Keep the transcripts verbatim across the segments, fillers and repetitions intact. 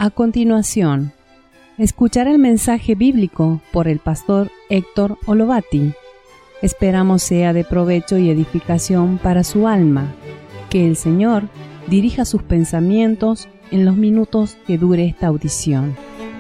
A continuación, escuchar el mensaje bíblico por el pastor Héctor Olovati. Esperamos sea de provecho y edificación para su alma. Que el Señor dirija sus pensamientos en los minutos que dure esta audición.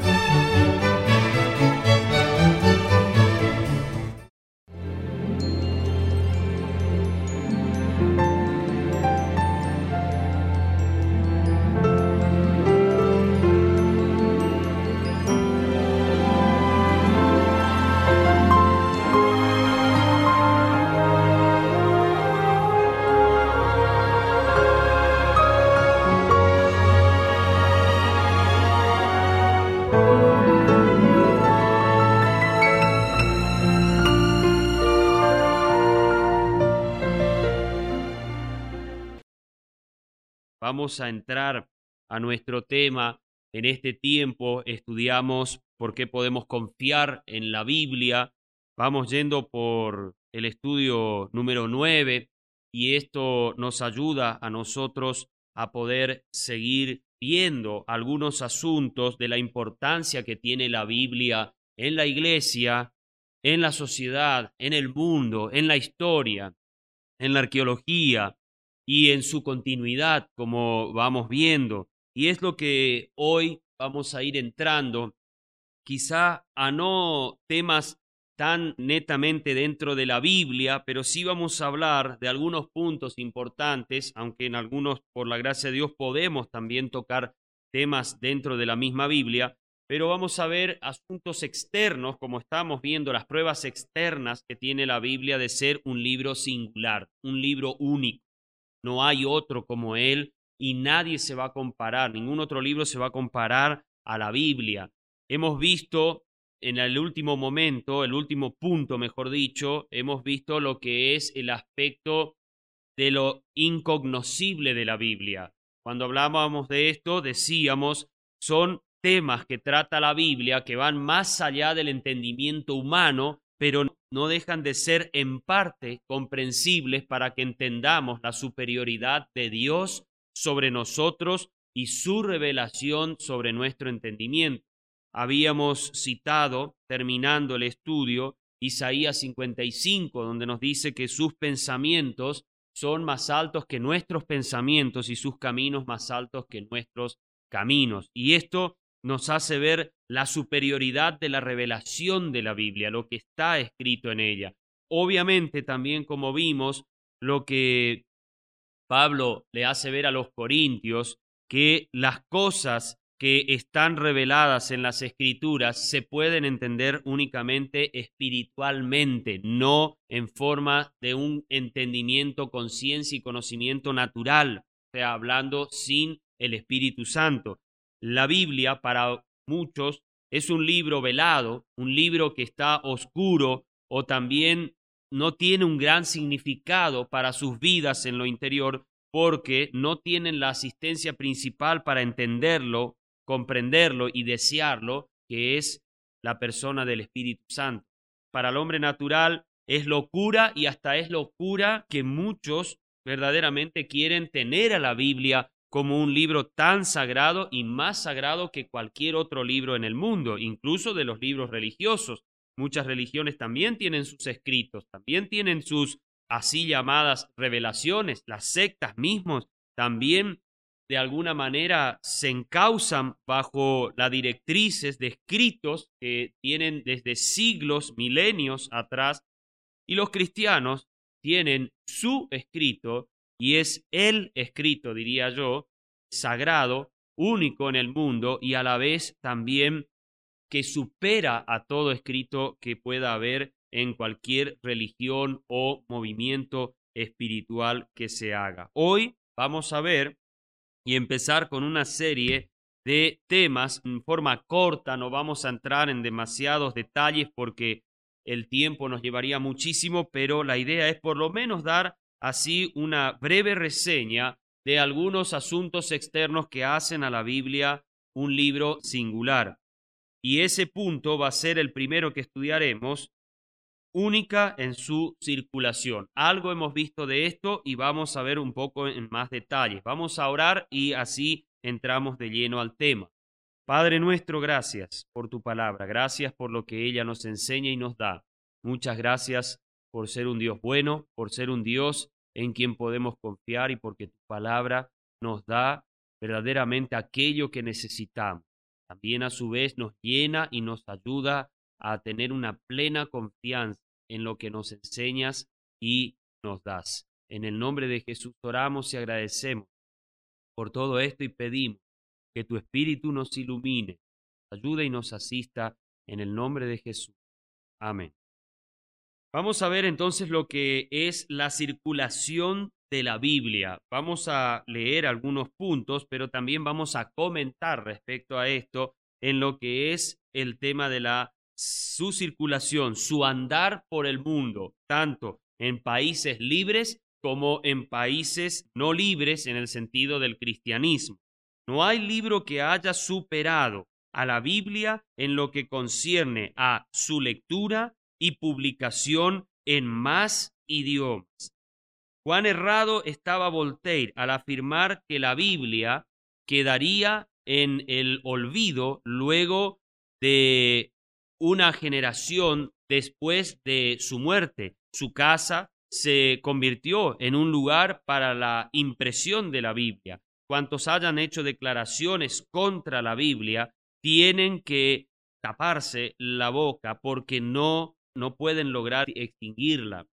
Vamos a entrar a nuestro tema. En este tiempo estudiamos por qué podemos confiar en la Biblia. Vamos yendo por el estudio número nueve y esto nos ayuda a nosotros a poder seguir viendo algunos asuntos de la importancia que tiene la Biblia en la iglesia, en la sociedad, en el mundo, en la historia, en la arqueología y en su continuidad, como vamos viendo. Y es lo que hoy vamos a ir entrando, quizá a no temas tan netamente dentro de la Biblia, pero sí vamos a hablar de algunos puntos importantes, aunque en algunos, por la gracia de Dios, podemos también tocar temas dentro de la misma Biblia, pero vamos a ver asuntos externos, como estamos viendo, las pruebas externas que tiene la Biblia de ser un libro singular, un libro único. No hay otro como él y nadie se va a comparar, ningún otro libro se va a comparar a la Biblia. Hemos visto en el último momento, el último punto, mejor dicho, hemos visto lo que es el aspecto de lo incognoscible de la Biblia. Cuando hablábamos de esto, decíamos, son temas que trata la Biblia que van más allá del entendimiento humano, pero no dejan de ser en parte comprensibles para que entendamos la superioridad de Dios sobre nosotros y su revelación sobre nuestro entendimiento. Habíamos citado, terminando el estudio, Isaías cincuenta y cinco, donde nos dice que sus pensamientos son más altos que nuestros pensamientos y sus caminos más altos que nuestros caminos. Y esto nos hace ver la superioridad de la revelación de la Biblia, lo que está escrito en ella. Obviamente también, como vimos, lo que Pablo le hace ver a los corintios, que las cosas que están reveladas en las Escrituras se pueden entender únicamente espiritualmente, no en forma de un entendimiento, conciencia y conocimiento natural, o sea, hablando sin el Espíritu Santo. La Biblia para muchos es un libro velado, un libro que está oscuro o también no tiene un gran significado para sus vidas en lo interior porque no tienen la asistencia principal para entenderlo, comprenderlo y desearlo, que es la persona del Espíritu Santo. Para el hombre natural es locura y hasta es locura que muchos verdaderamente quieren tener a la Biblia como un libro tan sagrado y más sagrado que cualquier otro libro en el mundo, incluso de los libros religiosos. Muchas religiones también tienen sus escritos, también tienen sus así llamadas revelaciones, las sectas mismos también de alguna manera se encausan bajo las directrices de escritos que tienen desde siglos, milenios atrás, y los cristianos tienen su escrito, y es el escrito, diría yo, sagrado, único en el mundo, y a la vez también que supera a todo escrito que pueda haber en cualquier religión o movimiento espiritual que se haga. Hoy vamos a ver y empezar con una serie de temas en forma corta, no vamos a entrar en demasiados detalles porque el tiempo nos llevaría muchísimo, pero la idea es por lo menos dar así una breve reseña de algunos asuntos externos que hacen a la Biblia un libro singular. Y ese punto va a ser el primero que estudiaremos, única en su circulación. Algo hemos visto de esto y vamos a ver un poco en más detalles. Vamos a orar y así entramos de lleno al tema. Padre nuestro, gracias por tu palabra, gracias por lo que ella nos enseña y nos da. Muchas gracias por ser un Dios bueno, por ser un Dios en quien podemos confiar y porque tu palabra nos da verdaderamente aquello que necesitamos. También a su vez nos llena y nos ayuda a tener una plena confianza en lo que nos enseñas y nos das. En el nombre de Jesús oramos y agradecemos por todo esto y pedimos que tu Espíritu nos ilumine, ayude y nos asista en el nombre de Jesús. Amén. Vamos a ver entonces lo que es la circulación de la Biblia. Vamos a leer algunos puntos, pero también vamos a comentar respecto a esto en lo que es el tema de la su circulación, su andar por el mundo, tanto en países libres como en países no libres en el sentido del cristianismo. No hay libro que haya superado a la Biblia en lo que concierne a su lectura y publicación en más idiomas. Cuán errado estaba Voltaire al afirmar que la Biblia quedaría en el olvido luego de una generación después de su muerte. Su casa se convirtió en un lugar para la impresión de la Biblia. Cuantos hayan hecho declaraciones contra la Biblia tienen que taparse la boca porque no, no pueden lograr extinguirla.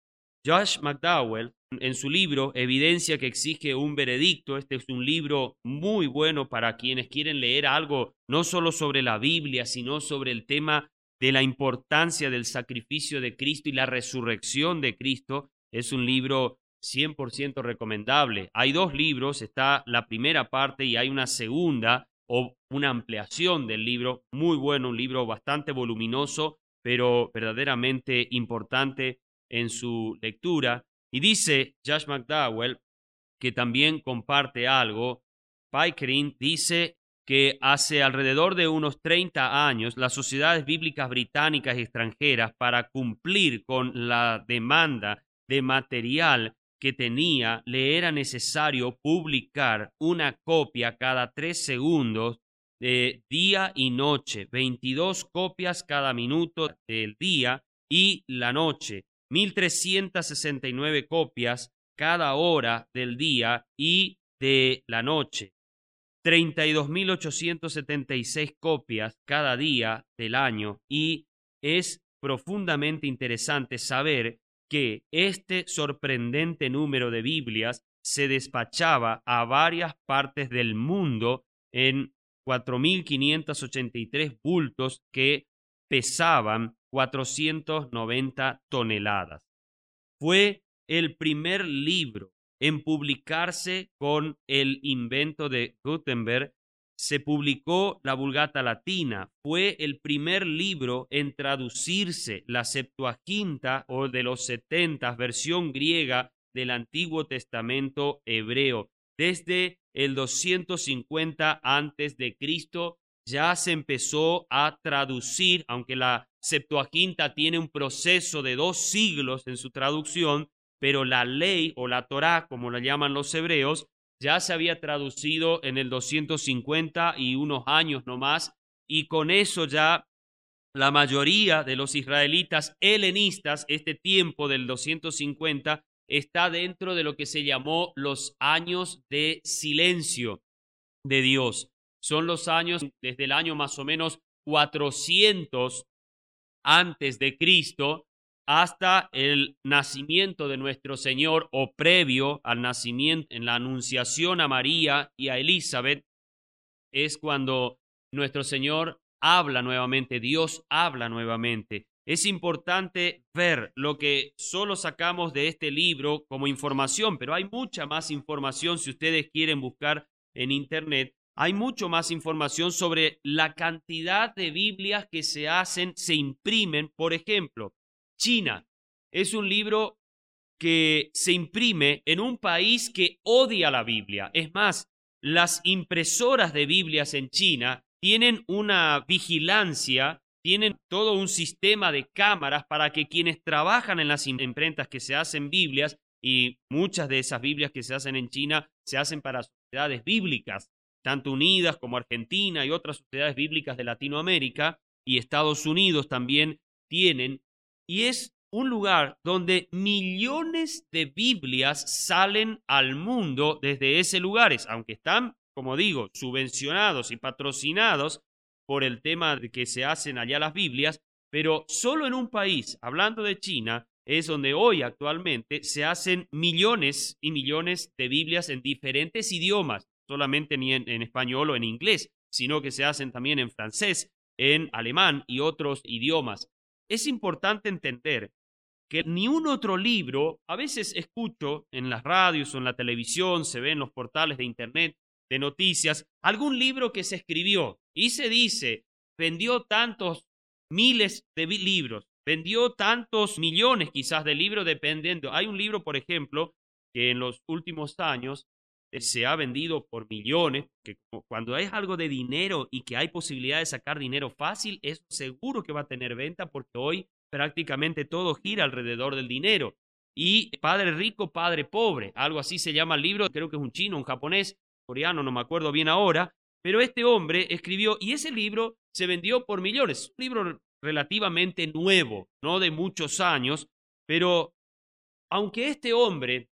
Josh McDowell, en su libro Evidencia que exige un veredicto, este es un libro muy bueno para quienes quieren leer algo no solo sobre la Biblia, sino sobre el tema de la importancia del sacrificio de Cristo y la resurrección de Cristo. Es un libro cien por ciento recomendable. Hay dos libros, está la primera parte y hay una segunda o una ampliación del libro, muy bueno, un libro bastante voluminoso, pero verdaderamente importante en su lectura. Y dice Josh McDowell, que también comparte algo, Pickering dice que hace alrededor de unos treinta años las sociedades bíblicas británicas y extranjeras, para cumplir con la demanda de material que tenía, le era necesario publicar una copia cada tres segundos de día y noche, veintidós copias cada minuto del día y la noche, mil trescientas sesenta y nueve copias cada hora del día y de la noche, treinta y dos mil ochocientas setenta y seis copias cada día del año, y es profundamente interesante saber que este sorprendente número de Biblias se despachaba a varias partes del mundo en cuatro mil quinientos ochenta y tres bultos que pesaban cuatrocientas noventa toneladas. Fue el primer libro en publicarse con el invento de Gutenberg. Se publicó la Vulgata Latina, fue el primer libro en traducirse la Septuaginta o de los setenta, versión griega del Antiguo Testamento hebreo. Desde el doscientos cincuenta antes de Cristo ya se empezó a traducir, aunque la Septuaginta tiene un proceso de dos siglos en su traducción, pero la ley o la Torá, como la llaman los hebreos, ya se había traducido en el doscientos cincuenta y unos años nomás, y con eso ya la mayoría de los israelitas helenistas, este tiempo del doscientos cincuenta, está dentro de lo que se llamó los años de silencio de Dios. Son los años desde el año más o menos cuatrocientos antes de Cristo hasta el nacimiento de nuestro Señor, o previo al nacimiento, en la anunciación a María y a Elizabeth, es cuando nuestro Señor habla nuevamente, Dios habla nuevamente. Es importante ver lo que solo sacamos de este libro como información, pero hay mucha más información si ustedes quieren buscar en internet. Hay mucho más información sobre la cantidad de Biblias que se hacen, se imprimen. Por ejemplo, China es un libro que se imprime en un país que odia la Biblia. Es más, las impresoras de Biblias en China tienen una vigilancia, tienen todo un sistema de cámaras para que quienes trabajan en las imprentas que se hacen Biblias, y muchas de esas Biblias que se hacen en China se hacen para sociedades bíblicas, tanto unidas como Argentina y otras sociedades bíblicas de Latinoamérica, y Estados Unidos también tienen, y es un lugar donde millones de Biblias salen al mundo desde ese lugar, aunque están, como digo, subvencionados y patrocinados por el tema de que se hacen allá las Biblias, pero solo en un país, hablando de China, es donde hoy actualmente se hacen millones y millones de Biblias en diferentes idiomas, solamente ni en, en español o en inglés, sino que se hacen también en francés, en alemán y otros idiomas. Es importante entender que ni un otro libro, a veces escucho en las radios o en la televisión, se ve en los portales de internet, de noticias, algún libro que se escribió y se dice, vendió tantos miles de libros, vendió tantos millones quizás de libros, dependiendo. Hay un libro, por ejemplo, que en los últimos años eh, se ha vendido por millones, que cuando es algo de dinero y que hay posibilidad de sacar dinero fácil, es seguro que va a tener venta porque hoy prácticamente todo gira alrededor del dinero. Y Padre Rico, Padre Pobre, algo así se llama el libro, creo que es un chino, un japonés, coreano, no me acuerdo bien ahora, pero este hombre escribió y ese libro se vendió por millones. Un libro relativamente nuevo, no de muchos años, pero aunque este hombre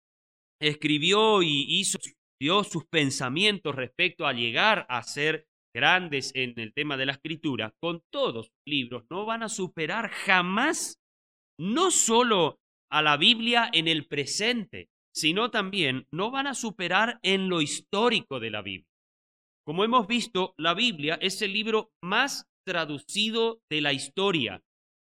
escribió y hizo dio sus pensamientos respecto a llegar a ser grandes en el tema de la escritura, con todos sus libros no van a superar jamás, no solo a la Biblia en el presente, sino también no van a superar en lo histórico de la Biblia. Como hemos visto, la Biblia es el libro más traducido de la historia.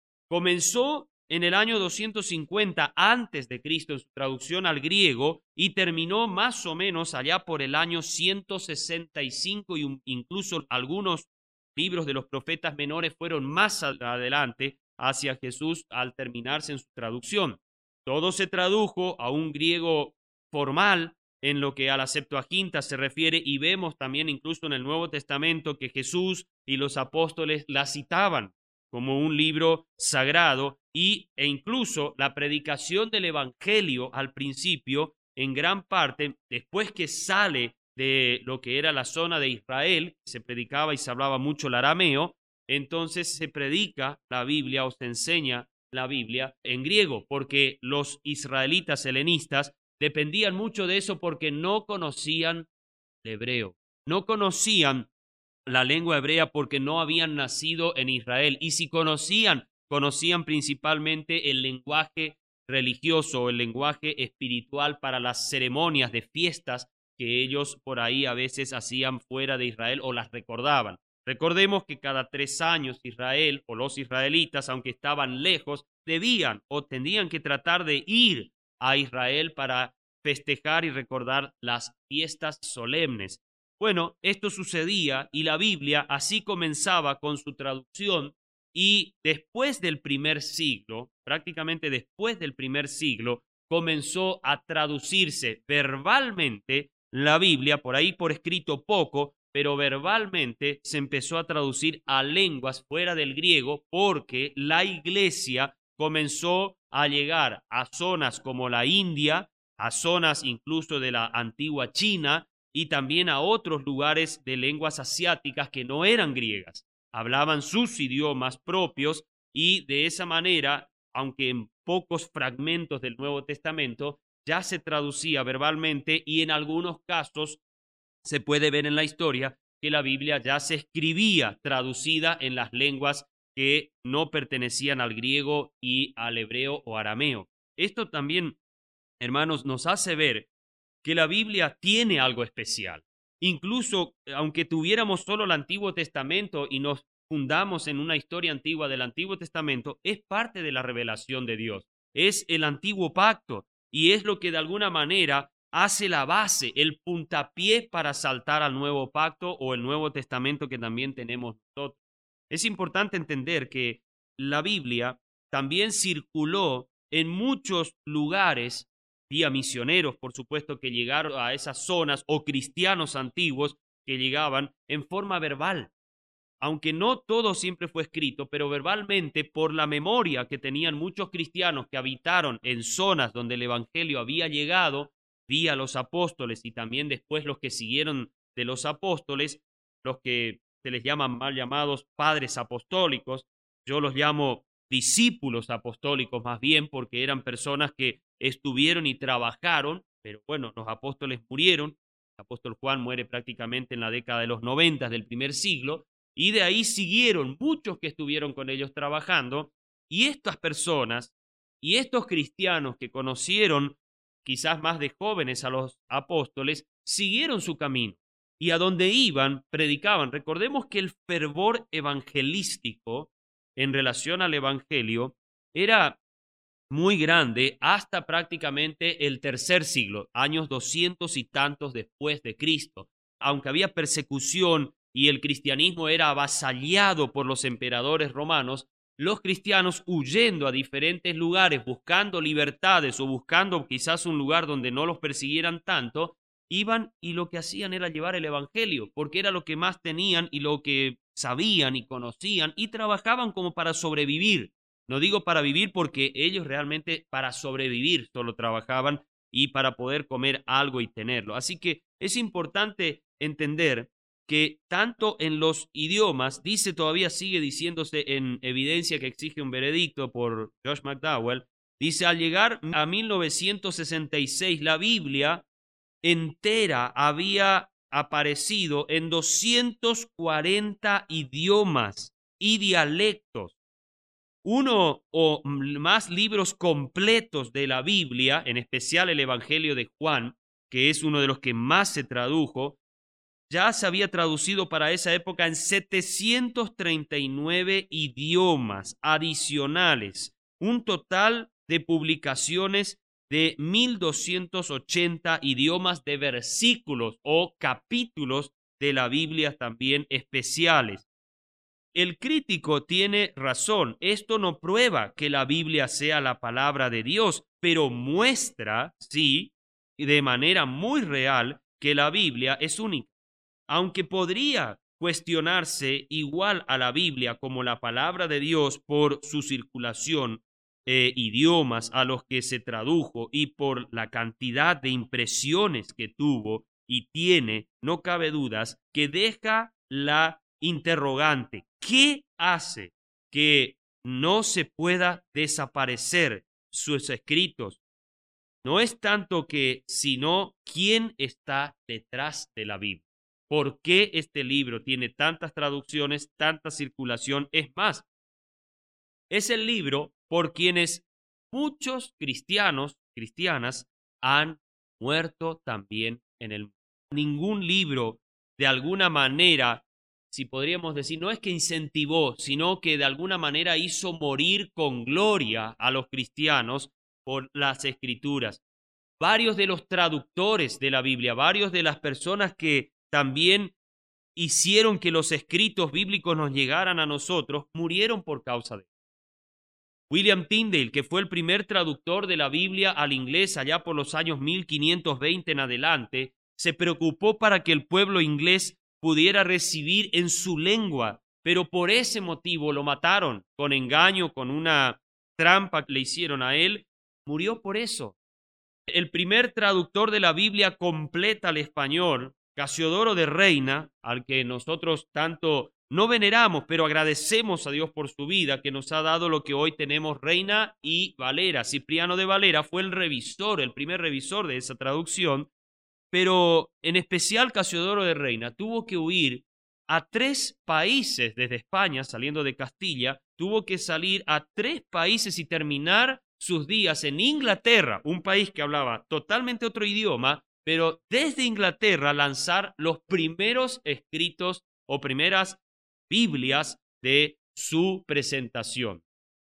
Comenzó en el año doscientos cincuenta antes de Cristo en su traducción al griego y terminó más o menos allá por el año ciento sesenta y cinco y incluso algunos libros de los profetas menores fueron más adelante hacia Jesús al terminarse en su traducción. Todo se tradujo a un griego formal en lo que a la Septuaginta se refiere y vemos también incluso en el Nuevo Testamento que Jesús y los apóstoles la citaban como un libro sagrado y, e incluso la predicación del Evangelio al principio, en gran parte, después que sale de lo que era la zona de Israel, se predicaba y se hablaba mucho el arameo, entonces se predica la Biblia o se enseña la Biblia en griego, porque los israelitas helenistas dependían mucho de eso porque no conocían el hebreo, no conocían la lengua hebrea porque no habían nacido en Israel y si conocían, conocían principalmente el lenguaje religioso, el lenguaje espiritual para las ceremonias de fiestas que ellos por ahí a veces hacían fuera de Israel o las recordaban. Recordemos que cada tres años Israel o los israelitas, aunque estaban lejos, debían o tendrían que tratar de ir a Israel para festejar y recordar las fiestas solemnes. Bueno, esto sucedía y la Biblia así comenzaba con su traducción y después del primer siglo, prácticamente después del primer siglo, comenzó a traducirse verbalmente la Biblia, por ahí por escrito poco, pero verbalmente se empezó a traducir a lenguas fuera del griego porque la iglesia comenzó a llegar a zonas como la India, a zonas incluso de la antigua China, y también a otros lugares de lenguas asiáticas que no eran griegas, hablaban sus idiomas propios y de esa manera, aunque en pocos fragmentos del Nuevo Testamento, ya se traducía verbalmente y en algunos casos se puede ver en la historia que la Biblia ya se escribía traducida en las lenguas que no pertenecían al griego y al hebreo o arameo. Esto también, hermanos, nos hace ver que la Biblia tiene algo especial. Incluso, aunque tuviéramos solo el Antiguo Testamento y nos fundamos en una historia antigua del Antiguo Testamento, es parte de la revelación de Dios. Es el antiguo pacto y es lo que de alguna manera hace la base, el puntapié para saltar al nuevo pacto o el Nuevo Testamento que también tenemos nosotros. Es importante entender que la Biblia también circuló en muchos lugares vía misioneros, por supuesto, que llegaron a esas zonas, o cristianos antiguos que llegaban en forma verbal. Aunque no todo siempre fue escrito, pero verbalmente, por la memoria que tenían muchos cristianos que habitaron en zonas donde el evangelio había llegado, vía los apóstoles y también después los que siguieron de los apóstoles, los que se les llaman mal llamados padres apostólicos. Yo los llamo discípulos apostólicos más bien, porque eran personas que estuvieron y trabajaron, pero bueno, los apóstoles murieron. El apóstol Juan muere prácticamente en la década de los noventa del primer siglo, y de ahí siguieron muchos que estuvieron con ellos trabajando, y estas personas y estos cristianos que conocieron quizás más de jóvenes a los apóstoles, siguieron su camino, y a donde iban, predicaban. Recordemos que el fervor evangelístico en relación al evangelio era muy grande hasta prácticamente el tercer siglo, años doscientos y tantos después de Cristo. Aunque había persecución y el cristianismo era avasallado por los emperadores romanos, los cristianos, huyendo a diferentes lugares, buscando libertades o buscando quizás un lugar donde no los persiguieran tanto, iban y lo que hacían era llevar el evangelio, porque era lo que más tenían y lo que sabían y conocían, y trabajaban como para sobrevivir. No digo para vivir, porque ellos realmente para sobrevivir solo trabajaban y para poder comer algo y tenerlo. Así que es importante entender que tanto en los idiomas, dice todavía, sigue diciéndose en Evidencia que exige un veredicto por Josh McDowell, dice: al llegar a mil novecientos sesenta y seis, la Biblia entera había aparecido en doscientos cuarenta idiomas y dialectos. Uno o más libros completos de la Biblia, en especial el Evangelio de Juan, que es uno de los que más se tradujo, ya se había traducido para esa época en setecientos treinta y nueve idiomas adicionales, un total de publicaciones de mil doscientos ochenta idiomas de versículos o capítulos de la Biblia también especiales. El crítico tiene razón. Esto no prueba que la Biblia sea la palabra de Dios, pero muestra, sí, de manera muy real, que la Biblia es única. Aunque podría cuestionarse igual a la Biblia como la palabra de Dios por su circulación, eh, idiomas a los que se tradujo y por la cantidad de impresiones que tuvo y tiene, no cabe dudas que deja la interrogante: ¿qué hace que no se pueda desaparecer sus escritos? No es tanto que, sino quién está detrás de la Biblia. ¿Por qué este libro tiene tantas traducciones, tanta circulación? Es más, es el libro por quienes muchos cristianos, cristianas, han muerto también en el mundo. Ningún libro, de alguna manera, si podríamos decir, no es que incentivó, sino que de alguna manera hizo morir con gloria a los cristianos por las escrituras. Varios de los traductores de la Biblia, varios de las personas que también hicieron que los escritos bíblicos nos llegaran a nosotros, murieron por causa de eso. William Tyndale, que fue el primer traductor de la Biblia al inglés allá por los años mil quinientos veinte en adelante, se preocupó para que el pueblo inglés pudiera recibir en su lengua, pero por ese motivo lo mataron con engaño, con una trampa que le hicieron a él. Murió por eso. El primer traductor de la Biblia completa al español, Casiodoro de Reina, al que nosotros tanto no veneramos, pero agradecemos a Dios por su vida, que nos ha dado lo que hoy tenemos, Reina y Valera. Cipriano de Valera fue el revisor, el primer revisor de esa traducción, pero en especial Casiodoro de Reina tuvo que huir a tres países desde España, saliendo de Castilla, tuvo que salir a tres países y terminar sus días en Inglaterra, un país que hablaba totalmente otro idioma, pero desde Inglaterra lanzar los primeros escritos o primeras Biblias de su presentación.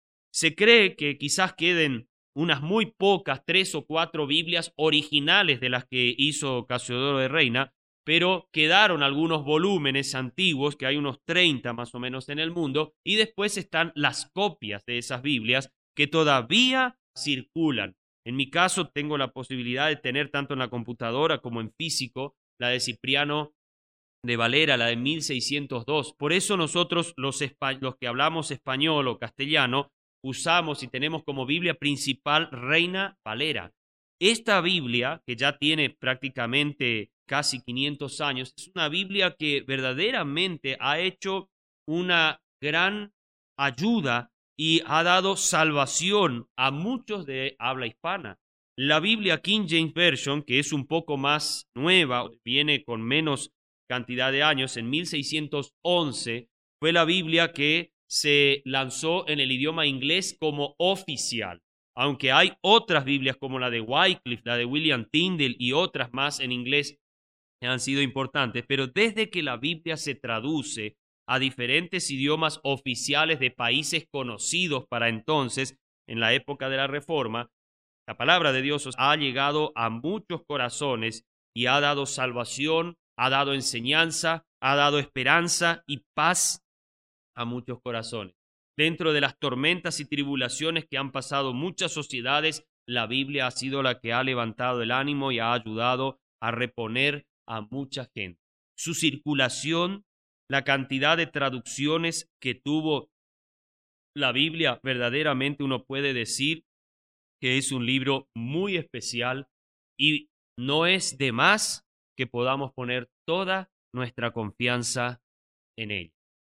Se cree que quizás queden unas muy pocas, tres o cuatro Biblias originales de las que hizo Casiodoro de Reina, pero quedaron algunos volúmenes antiguos, que hay unos treinta más o menos en el mundo, y después están las copias de esas Biblias que todavía circulan. En mi caso tengo la posibilidad de tener tanto en la computadora como en físico la de Cipriano de Valera, la de mil seiscientos dos. Por eso nosotros los, los que hablamos español o castellano usamos y tenemos como Biblia principal Reina Valera. Esta Biblia, que ya tiene prácticamente casi quinientos años. Es una Biblia que verdaderamente ha hecho una gran ayuda y ha dado salvación a muchos de habla hispana. La Biblia King James Version, que es un poco más nueva, viene con menos cantidad de años, en mil seiscientos once fue la Biblia que se lanzó en el idioma inglés como oficial. Aunque hay otras Biblias como la de Wycliffe, la de William Tyndale y otras más en inglés que han sido importantes, pero desde que la Biblia se traduce a diferentes idiomas oficiales de países conocidos para entonces, en la época de la Reforma, la palabra de Dios ha llegado a muchos corazones y ha dado salvación, ha dado enseñanza, ha dado esperanza y paz a muchos corazones. Dentro de las tormentas y tribulaciones que han pasado muchas sociedades, la Biblia ha sido la que ha levantado el ánimo y ha ayudado a reponer a mucha gente. Su circulación, la cantidad de traducciones que tuvo la Biblia, verdaderamente uno puede decir que es un libro muy especial y no es de más que podamos poner toda nuestra confianza en él.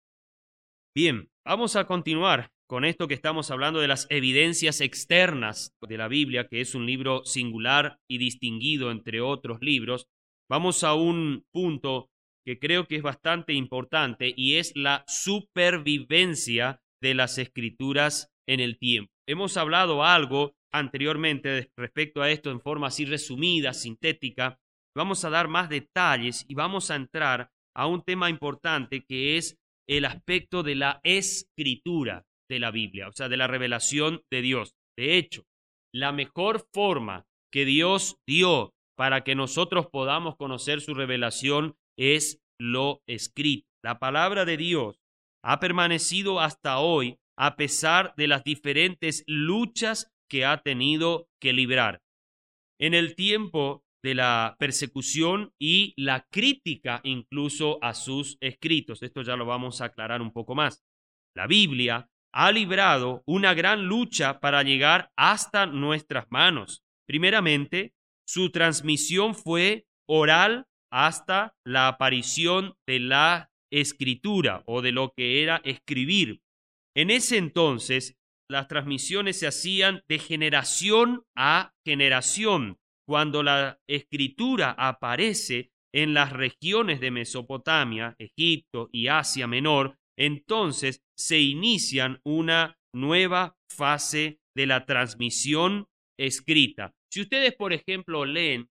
Bien, vamos a continuar con esto que estamos hablando de las evidencias externas de la Biblia, que es un libro singular y distinguido entre otros libros. Vamos a un punto que creo que es bastante importante y es la supervivencia de las Escrituras en el tiempo. Hemos hablado algo anteriormente respecto a esto en forma así resumida, sintética. Vamos a dar más detalles y vamos a entrar a un tema importante que es el aspecto de la escritura de la Biblia, o sea, de la revelación de Dios. De hecho, la mejor forma que Dios dio para que nosotros podamos conocer su revelación es lo escrito. La palabra de Dios ha permanecido hasta hoy a pesar de las diferentes luchas que ha tenido que librar. En el tiempo de la persecución y la crítica incluso a sus escritos. Esto ya lo vamos a aclarar un poco más. La Biblia ha librado una gran lucha para llegar hasta nuestras manos. Primeramente, su transmisión fue oral hasta la aparición de la escritura o de lo que era escribir. En ese entonces, las transmisiones se hacían de generación a generación. Cuando la escritura aparece en las regiones de Mesopotamia, Egipto y Asia Menor, entonces se inician una nueva fase de la transmisión escrita. Si ustedes, por ejemplo, leen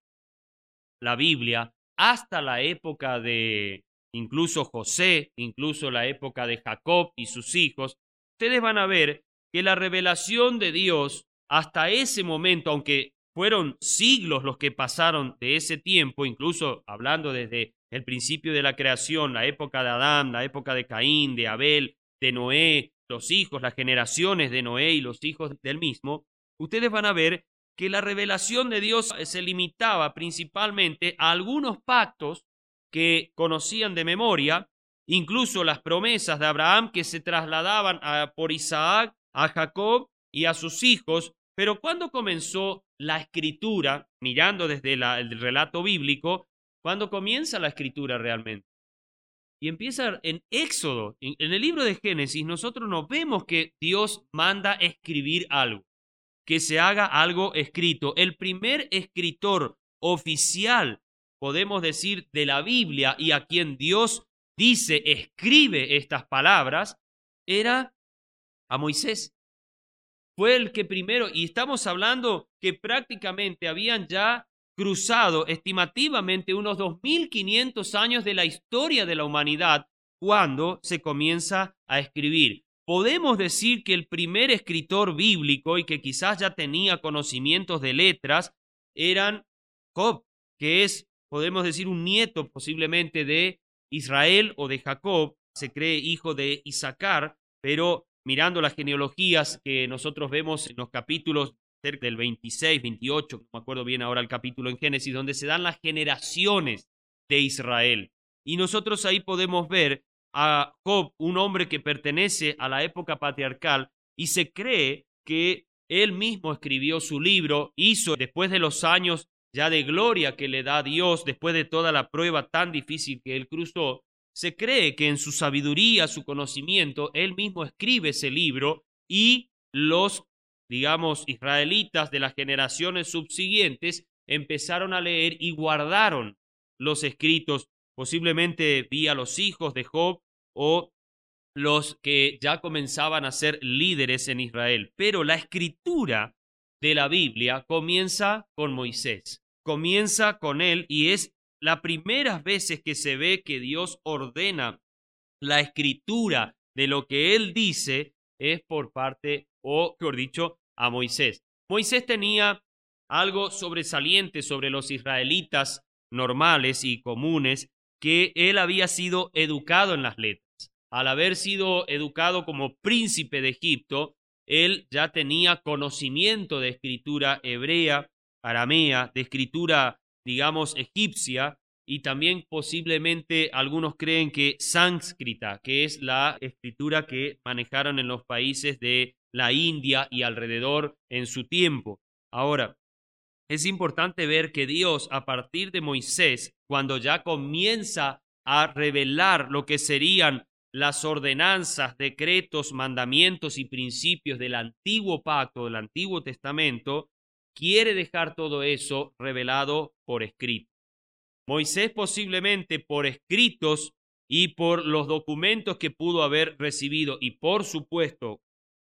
la Biblia hasta la época de incluso José, incluso la época de Jacob y sus hijos, ustedes van a ver que la revelación de Dios hasta ese momento, aunque fueron siglos los que pasaron de ese tiempo, incluso hablando desde el principio de la creación, la época de Adán, la época de Caín, de Abel, de Noé, los hijos, las generaciones de Noé y los hijos del mismo, ustedes van a ver que la revelación de Dios se limitaba principalmente a algunos pactos que conocían de memoria, incluso las promesas de Abraham que se trasladaban a, por Isaac, a Jacob y a sus hijos. Pero ¿cuándo comenzó la escritura, mirando desde la, el relato bíblico, cuándo comienza la escritura realmente? Y empieza en Éxodo. En, en el libro de Génesis nosotros nos vemos que Dios manda escribir algo, que se haga algo escrito. El primer escritor oficial, podemos decir, de la Biblia y a quien Dios dice, escribe estas palabras, era a Moisés. Fue el que primero, y estamos hablando que prácticamente habían ya cruzado estimativamente unos dos mil quinientos años de la historia de la humanidad cuando se comienza a escribir. Podemos decir que el primer escritor bíblico y que quizás ya tenía conocimientos de letras eran Job, que es, podemos decir, un nieto posiblemente de Israel o de Jacob, se cree hijo de Isaacar, pero mirando las genealogías que nosotros vemos en los capítulos cerca del veintiséis, veintiocho, no me acuerdo bien ahora el capítulo en Génesis, donde se dan las generaciones de Israel. Y nosotros ahí podemos ver a Job, un hombre que pertenece a la época patriarcal, y se cree que él mismo escribió su libro, hizo después de los años ya de gloria que le da a Dios después de toda la prueba tan difícil que él cruzó, se cree que en su sabiduría, su conocimiento, él mismo escribe ese libro y los, digamos, israelitas de las generaciones subsiguientes empezaron a leer y guardaron los escritos, posiblemente vía los hijos de Job o los que ya comenzaban a ser líderes en Israel. Pero la escritura de la Biblia comienza con Moisés, comienza con él y es la primera veces que se ve que Dios ordena la escritura de lo que él dice es por parte, o mejor dicho, a Moisés. Moisés tenía algo sobresaliente sobre los israelitas normales y comunes, que él había sido educado en las letras. Al haber sido educado como príncipe de Egipto, él ya tenía conocimiento de escritura hebrea, aramea, de escritura, digamos, egipcia, y también posiblemente algunos creen que sánscrita, que es la escritura que manejaron en los países de la India y alrededor en su tiempo. Ahora, es importante ver que Dios, a partir de Moisés, cuando ya comienza a revelar lo que serían las ordenanzas, decretos, mandamientos y principios del antiguo pacto, del Antiguo Testamento, quiere dejar todo eso revelado por escrito. Moisés posiblemente por escritos y por los documentos que pudo haber recibido y por supuesto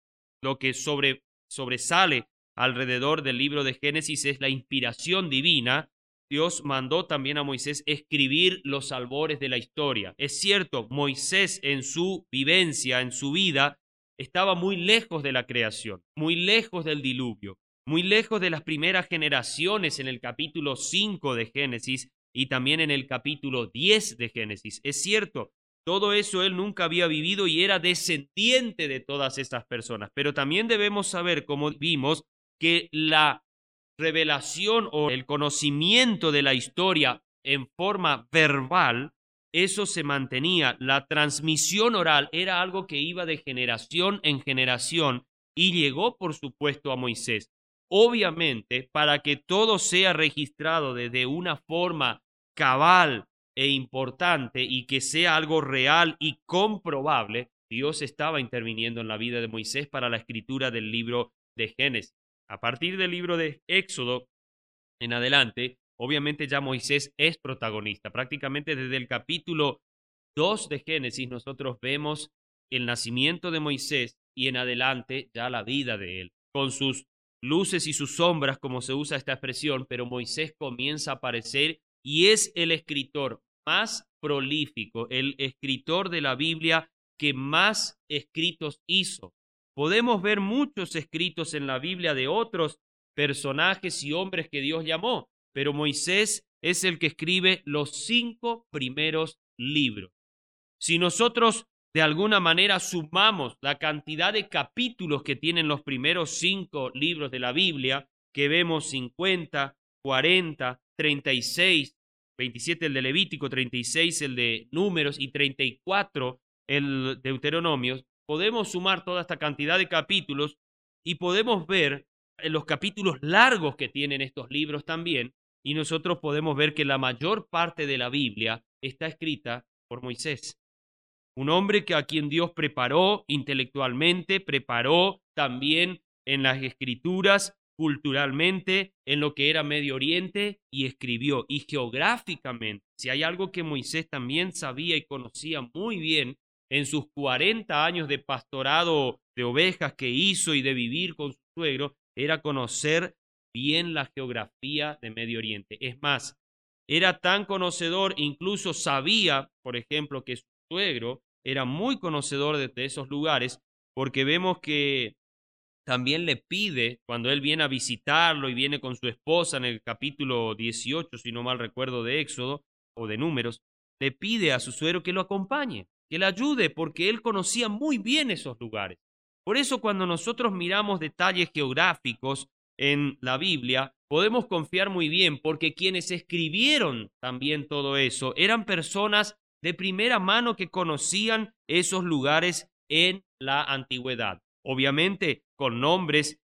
lo que sobre, sobresale alrededor del libro de Génesis es la inspiración divina. Dios mandó también a Moisés escribir los albores de la historia. Es cierto, Moisés en su vivencia, en su vida, estaba muy lejos de la creación, muy lejos del diluvio, muy lejos de las primeras generaciones en el capítulo cinco de Génesis y también en el capítulo diez de Génesis. Es cierto, todo eso él nunca había vivido y era descendiente de todas esas personas. Pero también debemos saber, como vimos, que la revelación o el conocimiento de la historia en forma verbal, eso se mantenía. La transmisión oral era algo que iba de generación en generación y llegó, por supuesto, a Moisés. Obviamente, para que todo sea registrado de una forma cabal e importante y que sea algo real y comprobable, Dios estaba interviniendo en la vida de Moisés para la escritura del libro de Génesis. A partir del libro de Éxodo en adelante, obviamente ya Moisés es protagonista. Prácticamente desde el capítulo dos de Génesis nosotros vemos el nacimiento de Moisés y en adelante ya la vida de él, con sus luces y sus sombras, como se usa esta expresión, pero Moisés comienza a aparecer y es el escritor más prolífico, el escritor de la Biblia que más escritos hizo. Podemos ver muchos escritos en la Biblia de otros personajes y hombres que Dios llamó, pero Moisés es el que escribe los cinco primeros libros. Si nosotros de alguna manera sumamos la cantidad de capítulos que tienen los primeros cinco libros de la Biblia, que vemos cincuenta, cuarenta, treinta y seis, veintisiete el de Levítico, treinta y seis el de Números y treinta y cuatro el Deuteronomio, podemos sumar toda esta cantidad de capítulos y podemos ver los capítulos largos que tienen estos libros también, y nosotros podemos ver que la mayor parte de la Biblia está escrita por Moisés. Un hombre que a quien Dios preparó intelectualmente, preparó también en las escrituras, culturalmente, en lo que era Medio Oriente, y escribió. Y geográficamente, si hay algo que Moisés también sabía y conocía muy bien en sus cuarenta años de pastorado de ovejas que hizo y de vivir con su suegro, era conocer bien la geografía de Medio Oriente. Es más, era tan conocedor, incluso sabía, por ejemplo, que su suegro era muy conocedor de, de esos lugares, porque vemos que también le pide, cuando él viene a visitarlo y viene con su esposa en el capítulo dieciocho, si no mal recuerdo, de Éxodo o de Números, le pide a su suegro que lo acompañe, que le ayude, porque él conocía muy bien esos lugares. Por eso cuando nosotros miramos detalles geográficos en la Biblia, podemos confiar muy bien, porque quienes escribieron también todo eso eran personas de primera mano que conocían esos lugares en la antigüedad. Obviamente con nombres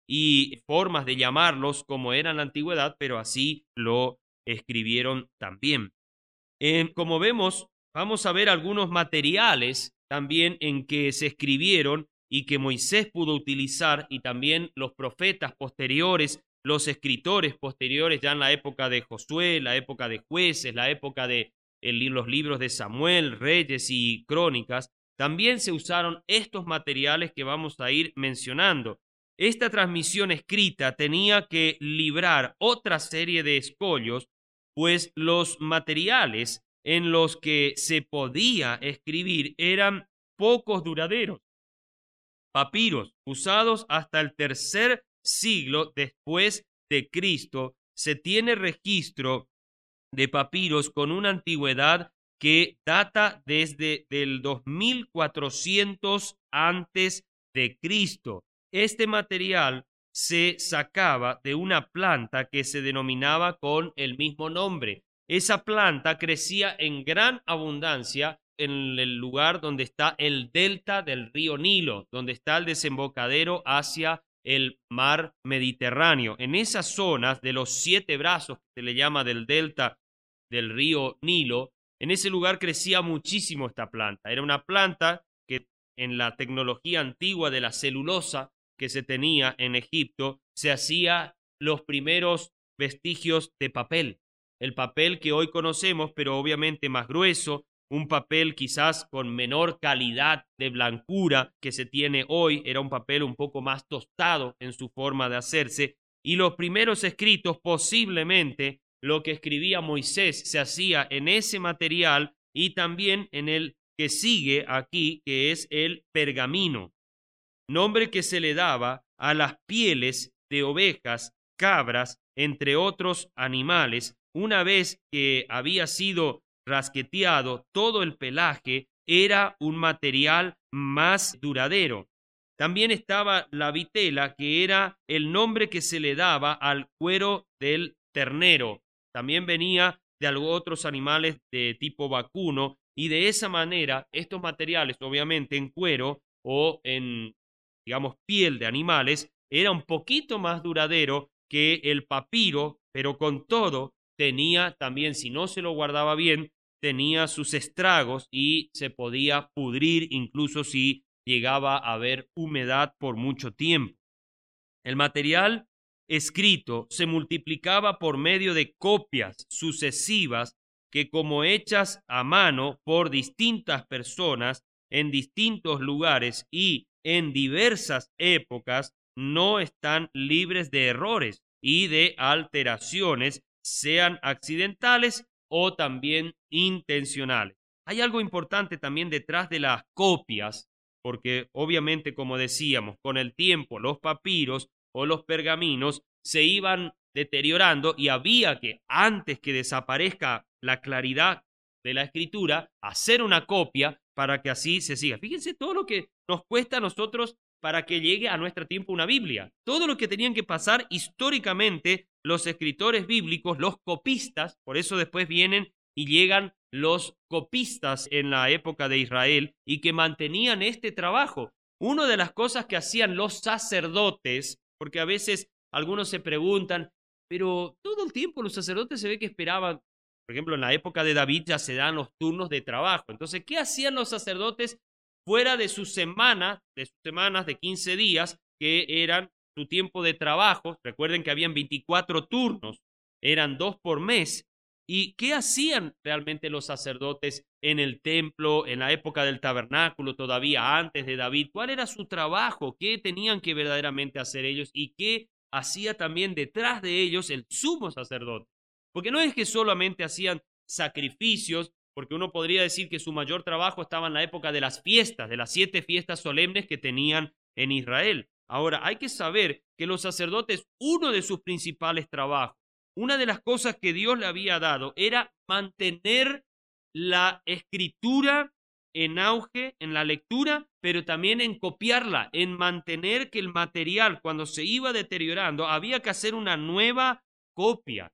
y formas de llamarlos como era en la antigüedad, pero así lo escribieron también. Eh, como vemos, vamos a ver algunos materiales también en que se escribieron y que Moisés pudo utilizar, y también los profetas posteriores, los escritores posteriores, ya en la época de Josué, la época de Jueces, la época de el, los libros de Samuel, Reyes y Crónicas. También se usaron estos materiales que vamos a ir mencionando. Esta transmisión escrita tenía que librar otra serie de escollos, pues los materiales en los que se podía escribir eran pocos duraderos. Papiros usados hasta el tercer siglo después de Cristo. Se tiene registro de papiros con una antigüedad que data desde el dos mil cuatrocientos antes de Cristo. Este material se sacaba de una planta que se denominaba con el mismo nombre. Esa planta crecía en gran abundancia en el lugar donde está el delta del río Nilo, donde está el desembocadero hacia el mar Mediterráneo. En esas zonas de los siete brazos, que se le llama del delta del río Nilo, en ese lugar crecía muchísimo esta planta. Era una planta que en la tecnología antigua de la celulosa que se tenía en Egipto, se hacía los primeros vestigios de papel. El papel que hoy conocemos, pero obviamente más grueso, un papel quizás con menor calidad de blancura que se tiene hoy, era un papel un poco más tostado en su forma de hacerse, y los primeros escritos, posiblemente lo que escribía Moisés, se hacía en ese material y también en el que sigue aquí, que es el pergamino, nombre que se le daba a las pieles de ovejas, cabras, entre otros animales. Una vez que había sido rasqueteado, todo el pelaje era un material más duradero. También estaba la vitela, que era el nombre que se le daba al cuero del ternero. También venía de otros animales de tipo vacuno, y de esa manera estos materiales, obviamente en cuero o en, digamos, piel de animales, era un poquito más duradero que el papiro, pero con todo tenía también, si no se lo guardaba bien, tenía sus estragos y se podía pudrir incluso si llegaba a haber humedad por mucho tiempo. El material escrito se multiplicaba por medio de copias sucesivas que, como hechas a mano por distintas personas en distintos lugares y en diversas épocas, no están libres de errores y de alteraciones, sean accidentales o también intencionales. Hay algo importante también detrás de las copias, porque obviamente, como decíamos, con el tiempo los papiros o los pergaminos se iban deteriorando y había que, antes que desaparezca la claridad de la escritura, hacer una copia para que así se siga. Fíjense todo lo que nos cuesta a nosotros para que llegue a nuestro tiempo una Biblia. Todo lo que tenían que pasar históricamente los escritores bíblicos, los copistas, por eso después vienen y llegan los copistas en la época de Israel y que mantenían este trabajo. Una de las cosas que hacían los sacerdotes, porque a veces algunos se preguntan, pero todo el tiempo los sacerdotes se ve que esperaban, por ejemplo, en la época de David ya se dan los turnos de trabajo. Entonces, ¿qué hacían los sacerdotes fuera de sus semanas, de sus semanas de quince días, que eran su tiempo de trabajo? Recuerden que habían veinticuatro turnos, eran dos por mes. ¿Y qué hacían realmente los sacerdotes en el templo, en la época del tabernáculo, todavía antes de David? ¿Cuál era su trabajo? ¿Qué tenían que verdaderamente hacer ellos? ¿Y qué hacía también detrás de ellos el sumo sacerdote? Porque no es que solamente hacían sacrificios, porque uno podría decir que su mayor trabajo estaba en la época de las fiestas, de las siete fiestas solemnes que tenían en Israel. Ahora, hay que saber que los sacerdotes, uno de sus principales trabajos, una de las cosas que Dios le había dado era mantener la escritura en auge, en la lectura, pero también en copiarla, en mantener que el material, cuando se iba deteriorando, había que hacer una nueva copia,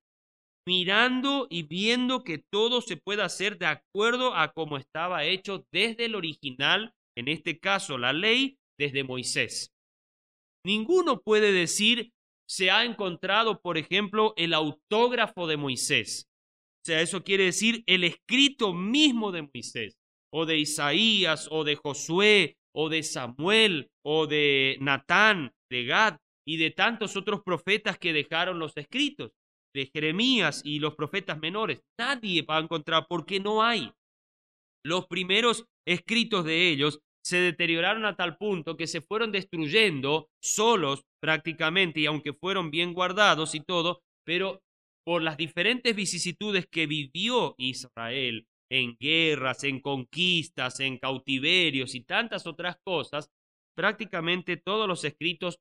mirando y viendo que todo se pueda hacer de acuerdo a cómo estaba hecho desde el original, en este caso la ley, desde Moisés. Ninguno puede decir se ha encontrado, por ejemplo, el autógrafo de Moisés. O sea, eso quiere decir el escrito mismo de Moisés, o de Isaías, o de Josué, o de Samuel, o de Natán, de Gad, y de tantos otros profetas que dejaron los escritos, de Jeremías y los profetas menores. Nadie va a encontrar porque no hay. Los primeros escritos de ellos se deterioraron a tal punto que se fueron destruyendo solos prácticamente, y aunque fueron bien guardados y todo, pero por las diferentes vicisitudes que vivió Israel en guerras, en conquistas, en cautiverios y tantas otras cosas, prácticamente todos los escritos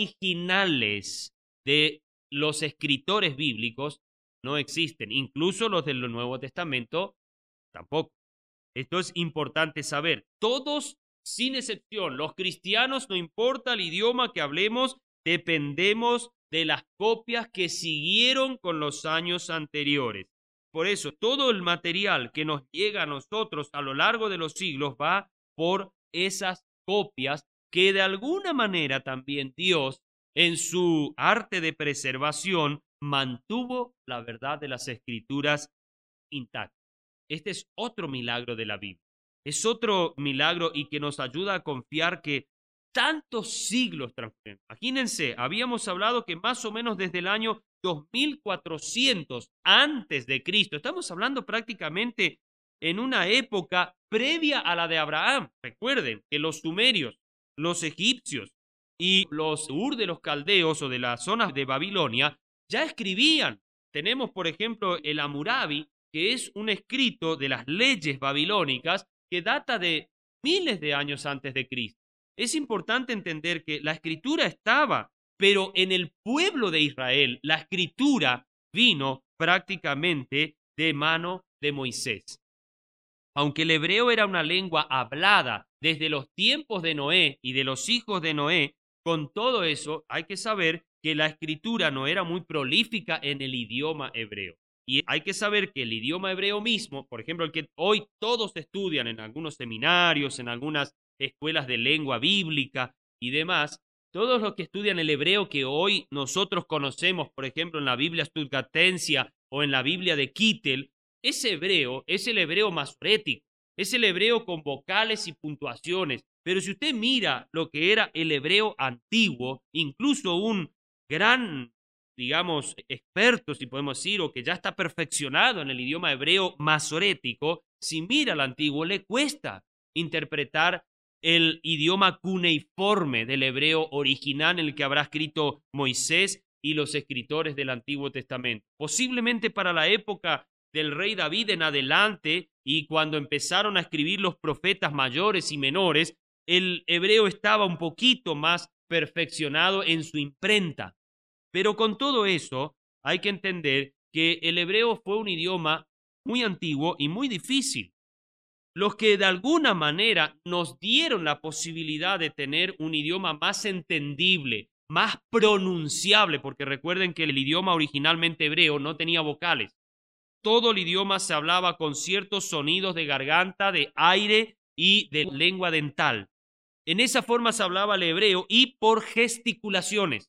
originales de los escritores bíblicos no existen, incluso los del Nuevo Testamento tampoco. Esto es importante saber. Todos, sin excepción, los cristianos, no importa el idioma que hablemos, dependemos de las copias que siguieron con los años anteriores. Por eso, todo el material que nos llega a nosotros a lo largo de los siglos va por esas copias que de alguna manera también Dios, en su arte de preservación, mantuvo la verdad de las Escrituras intacta. Este es otro milagro de la Biblia. Es otro milagro y que nos ayuda a confiar que tantos siglos transcurrieron. Imagínense, habíamos hablado que más o menos desde el año dos mil cuatrocientos antes de Cristo, estamos hablando prácticamente en una época previa a la de Abraham. Recuerden que los sumerios, los egipcios y los Ur de los caldeos o de las zonas de Babilonia ya escribían. Tenemos, por ejemplo, el Hammurabi, que es un escrito de las leyes babilónicas que data de miles de años antes de Cristo. Es importante entender que la escritura estaba, pero en el pueblo de Israel la escritura vino prácticamente de mano de Moisés. Aunque el hebreo era una lengua hablada desde los tiempos de Noé y de los hijos de Noé, con todo eso hay que saber que la escritura no era muy prolífica en el idioma hebreo. Y hay que saber que el idioma hebreo mismo, por ejemplo, el que hoy todos estudian en algunos seminarios, en algunas escuelas de lengua bíblica y demás, todos los que estudian el hebreo que hoy nosotros conocemos, por ejemplo, en la Biblia Stuttgartensia o en la Biblia de Kittel, ese hebreo es el hebreo masorético, es el hebreo con vocales y puntuaciones. Pero si usted mira lo que era el hebreo antiguo, incluso un gran, digamos, experto, si podemos decir, o que ya está perfeccionado en el idioma hebreo masorético, si mira al antiguo, le cuesta interpretar el idioma cuneiforme del hebreo original en el que habrá escrito Moisés y los escritores del Antiguo Testamento. Posiblemente para la época del rey David en adelante y cuando empezaron a escribir los profetas mayores y menores, el hebreo estaba un poquito más perfeccionado en su imprenta. Pero con todo eso, hay que entender que el hebreo fue un idioma muy antiguo y muy difícil. Los que de alguna manera nos dieron la posibilidad de tener un idioma más entendible, más pronunciable, porque recuerden que el idioma originalmente hebreo no tenía vocales. Todo el idioma se hablaba con ciertos sonidos de garganta, de aire y de lengua dental. En esa forma se hablaba el hebreo y por gesticulaciones.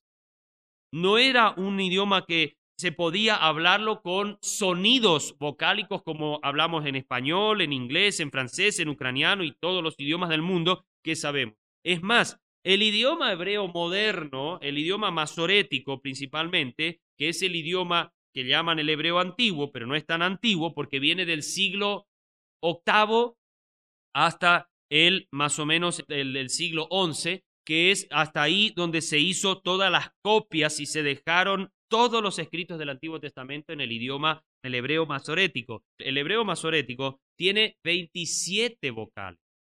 No era un idioma que se podía hablarlo con sonidos vocálicos como hablamos en español, en inglés, en francés, en ucraniano y todos los idiomas del mundo que sabemos. Es más, el idioma hebreo moderno, el idioma masorético principalmente, que es el idioma que llaman el hebreo antiguo, pero no es tan antiguo porque viene del siglo octavo hasta el más o menos el del siglo once, que es hasta ahí donde se hizo todas las copias y se dejaron todos los escritos del Antiguo Testamento en el idioma del hebreo masorético. El hebreo masorético tiene veintisiete vocales.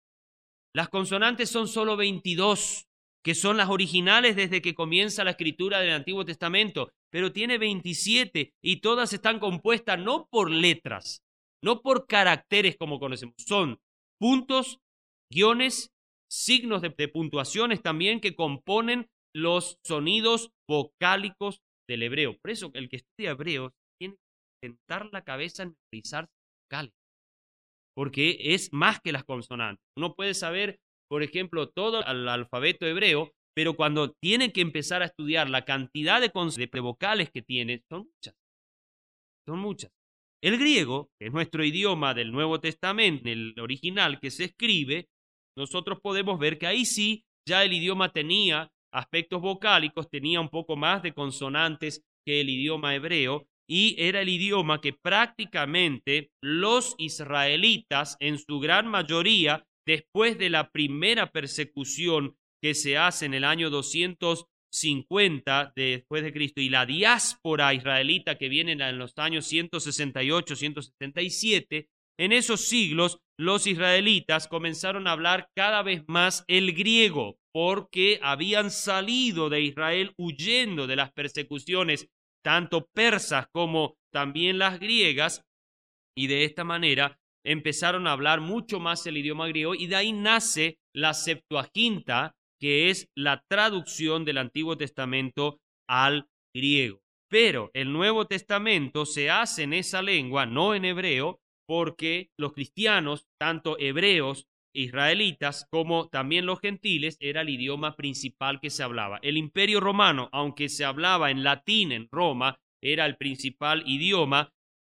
Las consonantes son solo veintidós, que son las originales desde que comienza la escritura del Antiguo Testamento, pero tiene veintisiete y todas están compuestas no por letras, no por caracteres como conocemos, son puntos, guiones, signos de, de puntuaciones también que componen los sonidos vocálicos del hebreo. Por eso el que estudia hebreo tiene que sentar la cabeza en memorizar vocales, porque es más que las consonantes. Uno puede saber, por ejemplo, todo el alfabeto hebreo, pero cuando tienen que empezar a estudiar la cantidad de, de vocales que tiene, son muchas, son muchas. El griego, que es nuestro idioma del Nuevo Testamento, el original que se escribe, nosotros podemos ver que ahí sí ya el idioma tenía aspectos vocálicos, tenía un poco más de consonantes que el idioma hebreo, y era el idioma que prácticamente los israelitas, en su gran mayoría, después de la primera persecución que se hace en el año doscientos cincuenta después de Cristo, y la diáspora israelita que viene en los años ciento sesenta y ocho, ciento setenta y siete, en esos siglos los israelitas comenzaron a hablar cada vez más el griego, porque habían salido de Israel huyendo de las persecuciones tanto persas como también las griegas, y de esta manera empezaron a hablar mucho más el idioma griego, y de ahí nace la Septuaginta, que es la traducción del Antiguo Testamento al griego. Pero el Nuevo Testamento se hace en esa lengua, no en hebreo, porque los cristianos, tanto hebreos, israelitas, como también los gentiles, era el idioma principal que se hablaba. El Imperio Romano, aunque se hablaba en latín en Roma, era el principal idioma,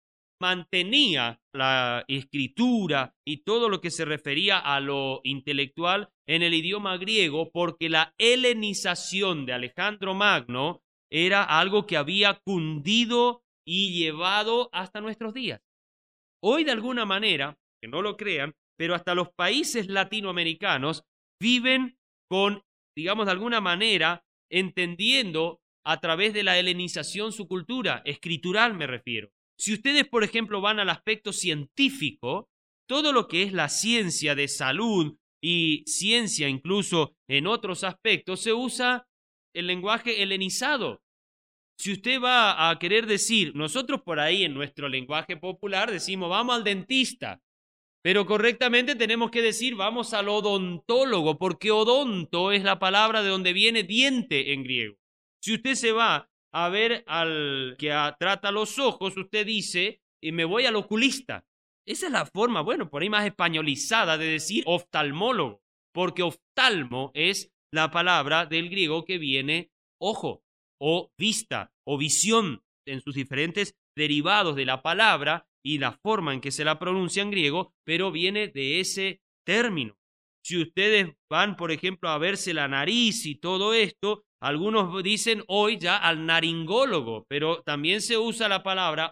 mantenía la escritura y todo lo que se refería a lo intelectual en el idioma griego, porque la helenización de Alejandro Magno era algo que había cundido y llevado hasta nuestros días. Hoy, de alguna manera, que no lo crean, pero hasta los países latinoamericanos viven con, digamos, de alguna manera, entendiendo a través de la helenización su cultura, escritural me refiero. Si ustedes, por ejemplo, van al aspecto científico, todo lo que es la ciencia de salud y ciencia incluso en otros aspectos, se usa el lenguaje helenizado. Si usted va a querer decir, nosotros por ahí en nuestro lenguaje popular decimos vamos al dentista, pero correctamente tenemos que decir vamos al odontólogo, porque odonto es la palabra de donde viene diente en griego. Si usted se va a ver al que trata los ojos, usted dice, y me voy al oculista. Esa es la forma, bueno, por ahí más españolizada de decir oftalmólogo, porque oftalmo es la palabra del griego que viene ojo, o vista, o visión, en sus diferentes derivados de la palabra y la forma en que se la pronuncia en griego, pero viene de ese término. Si ustedes van, por ejemplo, a verse la nariz y todo esto, algunos dicen hoy ya al naringólogo, pero también se usa la palabra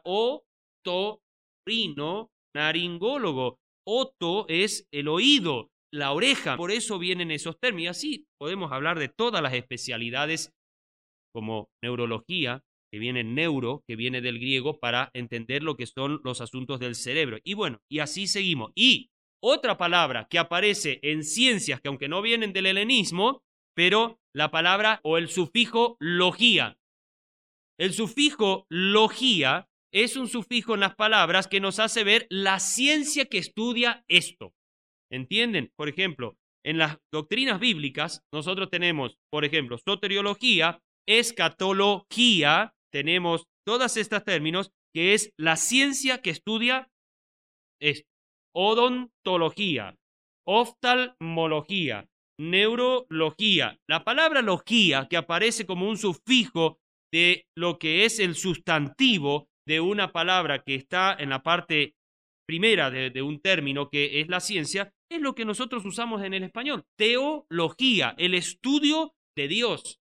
otorrino naringólogo. Oto es el oído, la oreja, por eso vienen esos términos. Y así podemos hablar de todas las especialidades como neurología, que viene neuro, que viene del griego, para entender lo que son los asuntos del cerebro. Y bueno, y así seguimos. Y otra palabra que aparece en ciencias, que aunque no vienen del helenismo, pero la palabra o el sufijo logía. El sufijo logía es un sufijo en las palabras que nos hace ver la ciencia que estudia esto. ¿Entienden? Por ejemplo, en las doctrinas bíblicas, nosotros tenemos, por ejemplo, soteriología, escatología, tenemos todas estas términos, que es la ciencia que estudia esto. Odontología, oftalmología, neurología. La palabra logía, que aparece como un sufijo de lo que es el sustantivo de una palabra que está en la parte primera de, de un término que es la ciencia, es lo que nosotros usamos en el español. Teología, el estudio de Dios.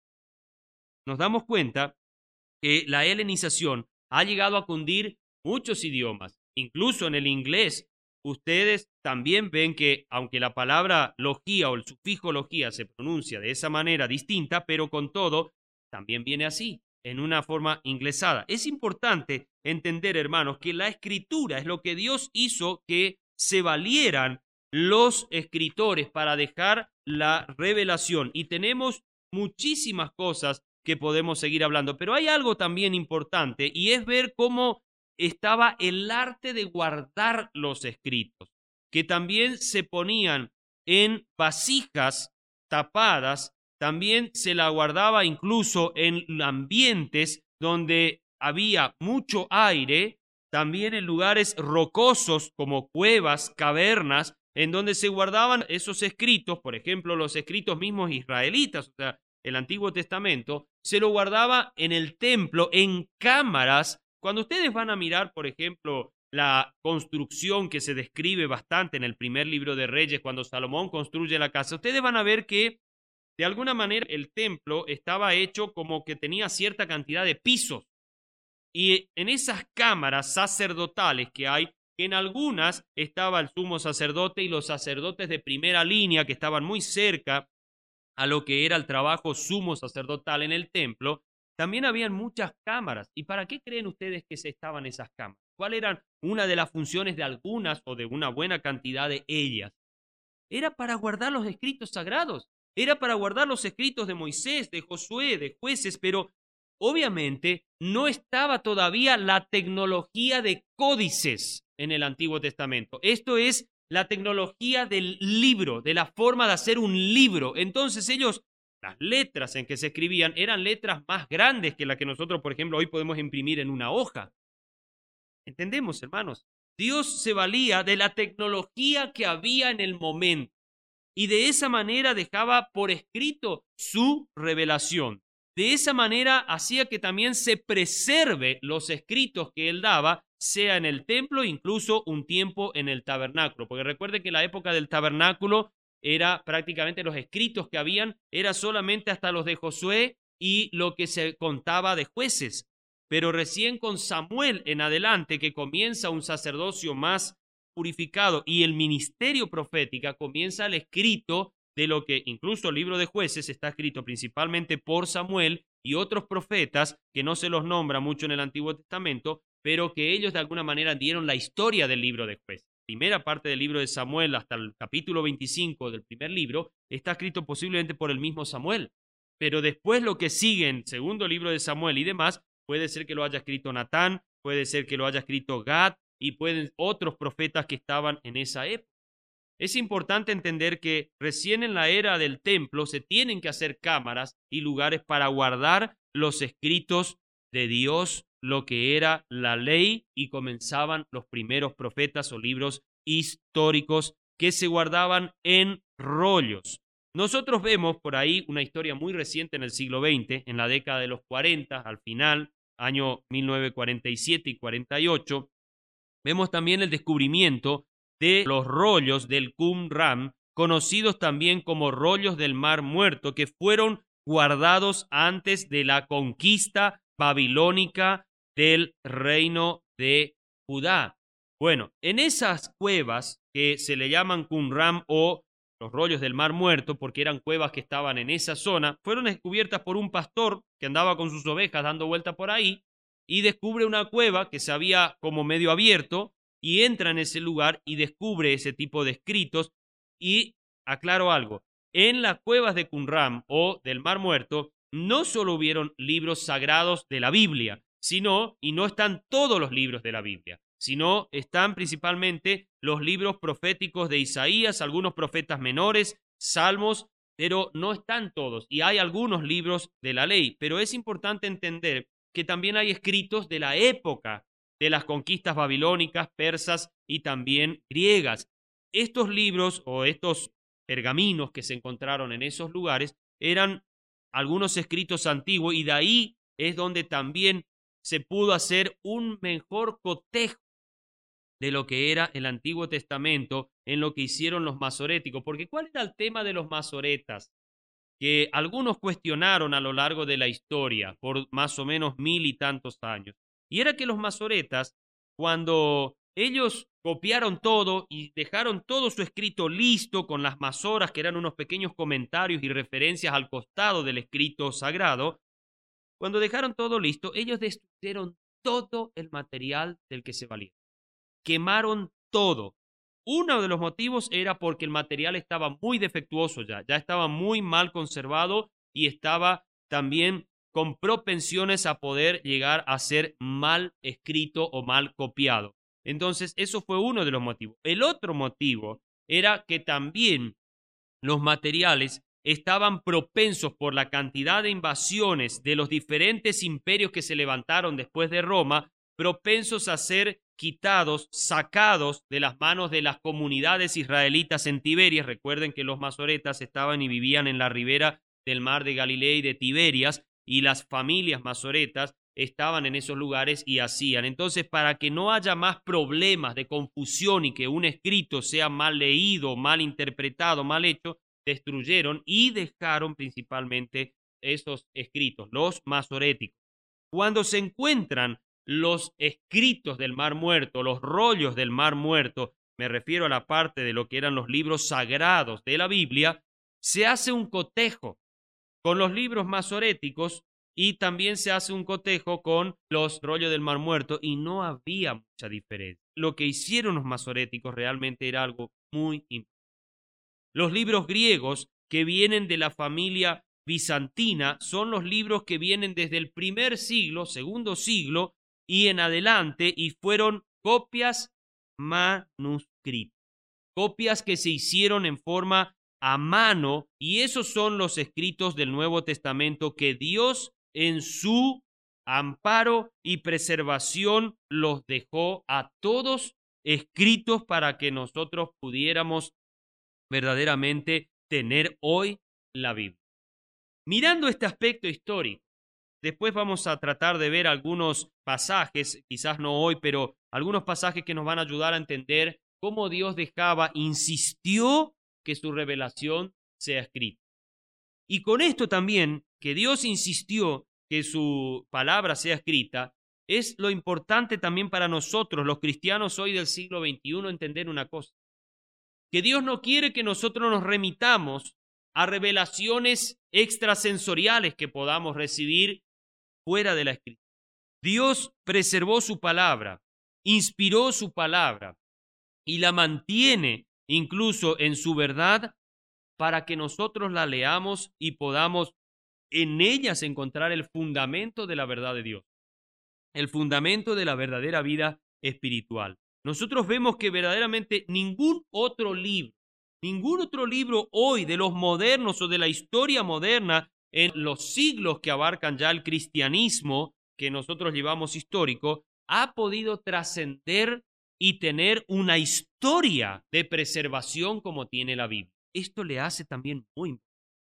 Nos damos cuenta que la helenización ha llegado a cundir muchos idiomas, incluso en el inglés. Ustedes también ven que, aunque la palabra logía o el sufijo logía se pronuncia de esa manera distinta, pero con todo, también viene así, en una forma inglesada. Es importante entender, hermanos, que la escritura es lo que Dios hizo que se valieran los escritores para dejar la revelación. Y tenemos muchísimas cosas que podemos seguir hablando, pero hay algo también importante, y es ver cómo estaba el arte de guardar los escritos, que también se ponían en vasijas tapadas, también se la guardaba incluso en ambientes donde había mucho aire, también en lugares rocosos como cuevas, cavernas, en donde se guardaban esos escritos, por ejemplo, los escritos mismos israelitas, o sea, el Antiguo Testamento, se lo guardaba en el templo, en cámaras. Cuando ustedes van a mirar, por ejemplo, la construcción que se describe bastante en el primer libro de Reyes, cuando Salomón construye la casa, ustedes van a ver que de alguna manera el templo estaba hecho como que tenía cierta cantidad de pisos. Y en esas cámaras sacerdotales que hay, que en algunas estaba el sumo sacerdote y los sacerdotes de primera línea que estaban muy cerca a lo que era el trabajo sumo sacerdotal en el templo, también habían muchas cámaras. ¿Y para qué creen ustedes que se estaban esas cámaras? ¿Cuál era una de las funciones de algunas o de una buena cantidad de ellas? Era para guardar los escritos sagrados, era para guardar los escritos de Moisés, de Josué, de jueces, pero obviamente no estaba todavía la tecnología de códices en el Antiguo Testamento. Esto es la tecnología del libro, de la forma de hacer un libro. Entonces ellos, las letras en que se escribían eran letras más grandes que las que nosotros, por ejemplo, hoy podemos imprimir en una hoja. ¿Entendemos, hermanos? Dios se valía de la tecnología que había en el momento y de esa manera dejaba por escrito su revelación. De esa manera hacía que también se preserve los escritos que él daba, sea en el templo, incluso un tiempo en el tabernáculo. Porque recuerden que la época del tabernáculo era prácticamente los escritos que habían, era solamente hasta los de Josué y lo que se contaba de jueces. Pero recién con Samuel en adelante, que comienza un sacerdocio más purificado y el ministerio profética, comienza el escrito de lo que incluso el libro de Jueces está escrito principalmente por Samuel y otros profetas que no se los nombra mucho en el Antiguo Testamento, pero que ellos de alguna manera dieron la historia del libro de Jueces. Primera parte del libro de Samuel hasta el capítulo veinticinco del primer libro está escrito posiblemente por el mismo Samuel, pero después lo que sigue en segundo libro de Samuel y demás puede ser que lo haya escrito Natán, puede ser que lo haya escrito Gad y pueden otros profetas que estaban en esa época. Es importante entender que recién en la era del templo se tienen que hacer cámaras y lugares para guardar los escritos de Dios, lo que era la ley, y comenzaban los primeros profetas o libros históricos que se guardaban en rollos. Nosotros vemos por ahí una historia muy reciente en el siglo veinte, en la década de los cuarenta, al final, año mil novecientos cuarenta y siete y cuarenta y ocho, vemos también el descubrimiento de los rollos del Qumran, conocidos también como rollos del Mar Muerto, que fueron guardados antes de la conquista babilónica del reino de Judá. Bueno, en esas cuevas que se le llaman Qumran o los rollos del Mar Muerto, porque eran cuevas que estaban en esa zona, fueron descubiertas por un pastor que andaba con sus ovejas dando vuelta por ahí y descubre una cueva que se había como medio abierto y entra en ese lugar y descubre ese tipo de escritos. Y aclaro algo, en las cuevas de Qumran o del Mar Muerto no solo hubieron libros sagrados de la Biblia, sino, y no están todos los libros de la Biblia, sino están principalmente los libros proféticos de Isaías, algunos profetas menores, salmos, pero no están todos. Y hay algunos libros de la ley, pero es importante entender que también hay escritos de la época de las conquistas babilónicas, persas y también griegas. Estos libros o estos pergaminos que se encontraron en esos lugares eran algunos escritos antiguos y de ahí es donde también se pudo hacer un mejor cotejo de lo que era el Antiguo Testamento en lo que hicieron los masoréticos. Porque ¿cuál era el tema de los masoretas? Que algunos cuestionaron a lo largo de la historia por más o menos mil y tantos años. Y era que los masoretas, cuando ellos copiaron todo y dejaron todo su escrito listo con las masoras, que eran unos pequeños comentarios y referencias al costado del escrito sagrado, cuando dejaron todo listo, ellos destruyeron todo el material del que se valían. Quemaron todo. Uno de los motivos era porque el material estaba muy defectuoso ya, ya estaba muy mal conservado y estaba también con propensiones a poder llegar a ser mal escrito o mal copiado. Entonces, eso fue uno de los motivos. El otro motivo era que también los materiales estaban propensos por la cantidad de invasiones de los diferentes imperios que se levantaron después de Roma, propensos a ser quitados, sacados de las manos de las comunidades israelitas en Tiberias. Recuerden que los masoretas estaban y vivían en la ribera del mar de Galilea y de Tiberias, y las familias masoretas estaban en esos lugares y hacían. Entonces, para que no haya más problemas de confusión y que un escrito sea mal leído, mal interpretado, mal hecho, destruyeron y dejaron principalmente esos escritos, los masoréticos. Cuando se encuentran los escritos del Mar Muerto, los rollos del Mar Muerto, me refiero a la parte de lo que eran los libros sagrados de la Biblia, se hace un cotejo con los libros masoréticos y también se hace un cotejo con los rollos del Mar Muerto, y no había mucha diferencia. Lo que hicieron los masoréticos realmente era algo muy importante. Los libros griegos que vienen de la familia bizantina son los libros que vienen desde el primer siglo, segundo siglo y en adelante, y fueron copias manuscritas, copias que se hicieron en forma a mano, y esos son los escritos del Nuevo Testamento que Dios en su amparo y preservación los dejó a todos escritos para que nosotros pudiéramos verdaderamente tener hoy la Biblia. Mirando este aspecto histórico, después vamos a tratar de ver algunos pasajes, quizás no hoy, pero algunos pasajes que nos van a ayudar a entender cómo Dios dejaba, insistió que su revelación sea escrita. Y con esto también, que Dios insistió que su palabra sea escrita, es lo importante también para nosotros, los cristianos hoy del siglo veintiuno, entender una cosa: que Dios no quiere que nosotros nos remitamos a revelaciones extrasensoriales que podamos recibir fuera de la Escritura. Dios preservó su palabra, inspiró su palabra y la mantiene incluso en su verdad para que nosotros la leamos y podamos en ellas encontrar el fundamento de la verdad de Dios, el fundamento de la verdadera vida espiritual. Nosotros vemos que verdaderamente ningún otro libro, ningún otro libro hoy de los modernos o de la historia moderna en los siglos que abarcan ya el cristianismo que nosotros llevamos histórico, ha podido trascender y tener una historia de preservación como tiene la Biblia. Esto le hace también muy importante.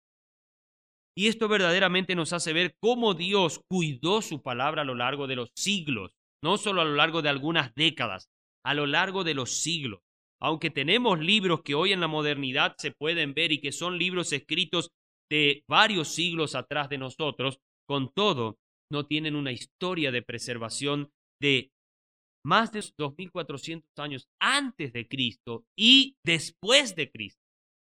Y esto verdaderamente nos hace ver cómo Dios cuidó su palabra a lo largo de los siglos, no solo a lo largo de algunas décadas, a lo largo de los siglos. Aunque tenemos libros que hoy en la modernidad se pueden ver y que son libros escritos de varios siglos atrás de nosotros, con todo, no tienen una historia de preservación de más de dos mil cuatrocientos años antes de Cristo y después de Cristo.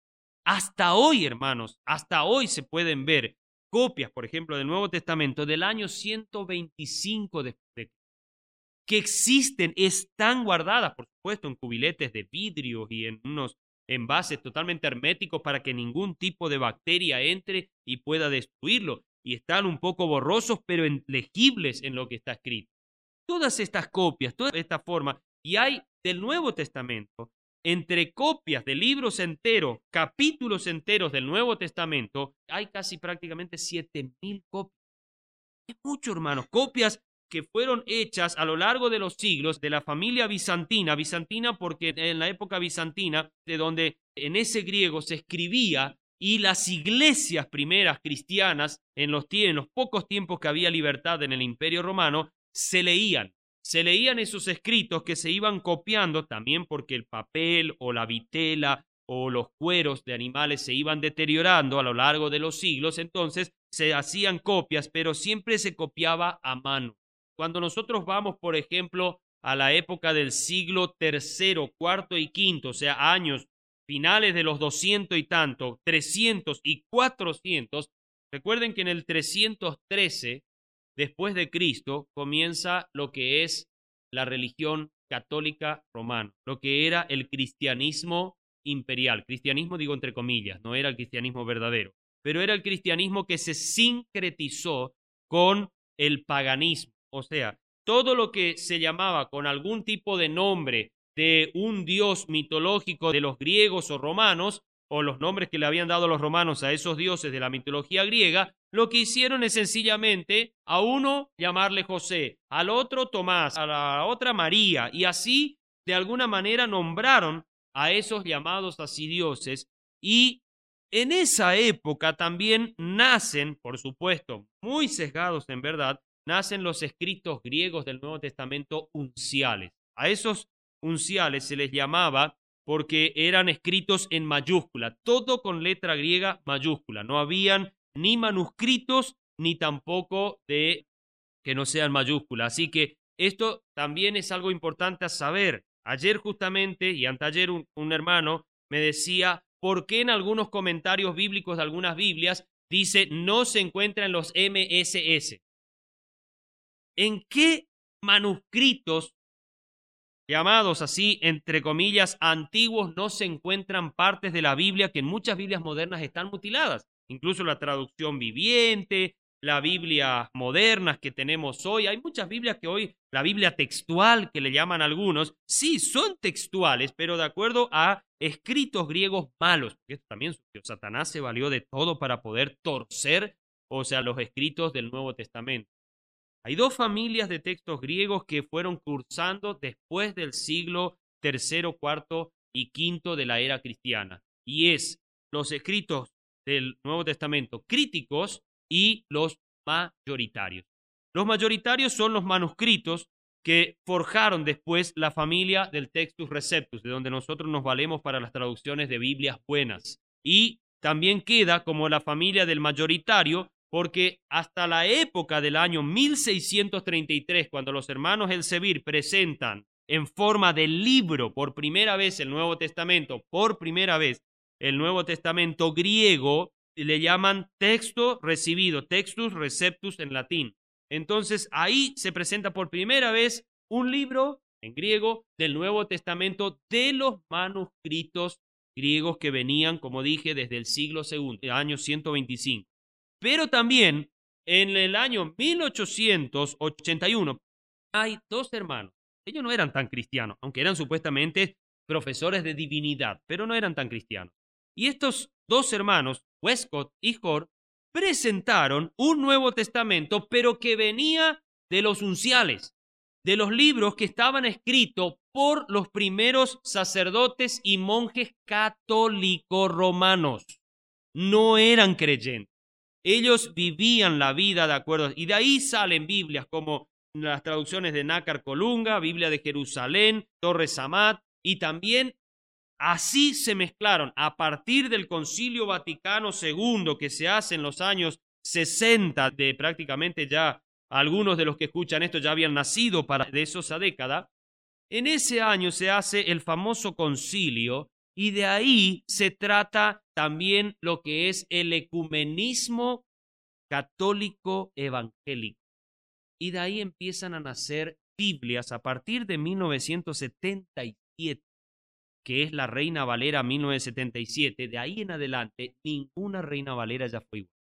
Hasta hoy, hermanos, hasta hoy se pueden ver copias, por ejemplo, del Nuevo Testamento del año ciento veinticinco después de Cristo, que existen, están guardadas, por supuesto, en cubiletes de vidrio y en unos envases totalmente herméticos para que ningún tipo de bacteria entre y pueda destruirlo. Y están un poco borrosos, pero legibles en lo que está escrito. Todas estas copias, toda esta forma, y hay del Nuevo Testamento, entre copias de libros enteros, capítulos enteros del Nuevo Testamento, hay casi prácticamente siete mil copias. Es mucho, hermanos, copias que fueron hechas a lo largo de los siglos de la familia bizantina, bizantina porque en la época bizantina, de donde en ese griego se escribía, y las iglesias primeras cristianas, en los, en los pocos tiempos que había libertad en el Imperio Romano, se leían. Se leían esos escritos que se iban copiando también porque el papel o la vitela o los cueros de animales se iban deteriorando a lo largo de los siglos, entonces se hacían copias, pero siempre se copiaba a mano. Cuando nosotros vamos, por ejemplo, a la época del siglo tercero, cuarto y quinto, o sea, años finales de los doscientos y tanto, trescientos y cuatrocientos, recuerden que en el trescientos trece después de Cristo comienza lo que es la religión católica romana, lo que era el cristianismo imperial. Cristianismo digo entre comillas, no era el cristianismo verdadero, pero era el cristianismo que se sincretizó con el paganismo. O sea, todo lo que se llamaba con algún tipo de nombre de un dios mitológico de los griegos o romanos, o los nombres que le habían dado los romanos a esos dioses de la mitología griega, lo que hicieron es sencillamente a uno llamarle José, al otro Tomás, a la otra María, y así de alguna manera nombraron a esos llamados así dioses. Y en esa época también nacen, por supuesto, muy sesgados en verdad, nacen los escritos griegos del Nuevo Testamento unciales. A esos unciales se les llamaba porque eran escritos en mayúscula, todo con letra griega mayúscula. No habían ni manuscritos ni tampoco de que no sean mayúsculas. Así que esto también es algo importante a saber. Ayer justamente, y anteayer un, un hermano me decía por qué en algunos comentarios bíblicos de algunas Biblias dice no se encuentra en los M S S. ¿En qué manuscritos llamados así, entre comillas, antiguos, no se encuentran partes de la Biblia que en muchas Biblias modernas están mutiladas? Incluso la traducción viviente, la Biblia modernas que tenemos hoy. Hay muchas Biblias que hoy, la Biblia textual que le llaman algunos, sí, son textuales, pero de acuerdo a escritos griegos malos. Porque esto también surgió. Satanás se valió de todo para poder torcer, o sea, los escritos del Nuevo Testamento. Hay dos familias de textos griegos que fueron cursando después del siglo tercero, cuarto y quinto de la era cristiana. Y es los escritos del Nuevo Testamento críticos y los mayoritarios. Los mayoritarios son los manuscritos que forjaron después la familia del Textus Receptus, de donde nosotros nos valemos para las traducciones de Biblias buenas. Y también queda como la familia del mayoritario, porque hasta la época del año mil seiscientos treinta y tres, cuando los hermanos Elsevier presentan en forma de libro por primera vez el Nuevo Testamento, por primera vez el Nuevo Testamento griego, le llaman texto recibido, textus receptus en latín. Entonces ahí se presenta por primera vez un libro en griego del Nuevo Testamento de los manuscritos griegos que venían, como dije, desde el siglo segundo, el año ciento veinticinco. Pero también en el año mil ochocientos ochenta y uno hay dos hermanos. Ellos no eran tan cristianos, aunque eran supuestamente profesores de divinidad, pero no eran tan cristianos. Y estos dos hermanos, Westcott y Hort, presentaron un Nuevo Testamento, pero que venía de los unciales, de los libros que estaban escritos por los primeros sacerdotes y monjes católicos romanos. No eran creyentes. Ellos vivían la vida de acuerdo, y de ahí salen Biblias como las traducciones de Nácar Colunga, Biblia de Jerusalén, Torres Amat, y también así se mezclaron a partir del Concilio Vaticano segundo que se hace en los años sesenta, de prácticamente ya algunos de los que escuchan esto ya habían nacido para de esa década. En ese año se hace el famoso concilio y de ahí se trata también lo que es el ecumenismo católico evangélico. Y de ahí empiezan a nacer Biblias a partir de mil novecientos setenta y siete, que es la Reina Valera mil novecientos setenta y siete. De ahí en adelante, ninguna Reina Valera ya fue igual.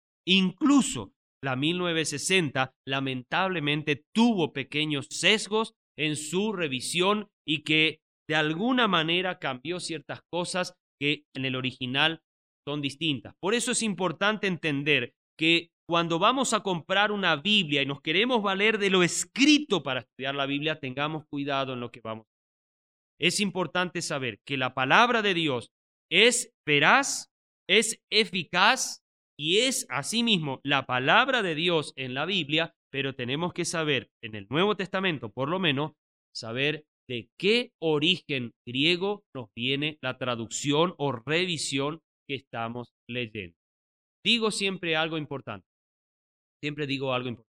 Incluso la mil novecientos sesenta lamentablemente tuvo pequeños sesgos en su revisión y que de alguna manera cambió ciertas cosas que en el original son distintas. Por eso es importante entender que cuando vamos a comprar una Biblia y nos queremos valer de lo escrito para estudiar la Biblia, tengamos cuidado en lo que vamos a hacer. Es importante saber que la palabra de Dios es veraz, es eficaz y es asimismo la palabra de Dios en la Biblia, pero tenemos que saber, en el Nuevo Testamento por lo menos, saber de qué origen griego nos viene la traducción o revisión que estamos leyendo. Digo siempre algo importante, siempre digo algo importante.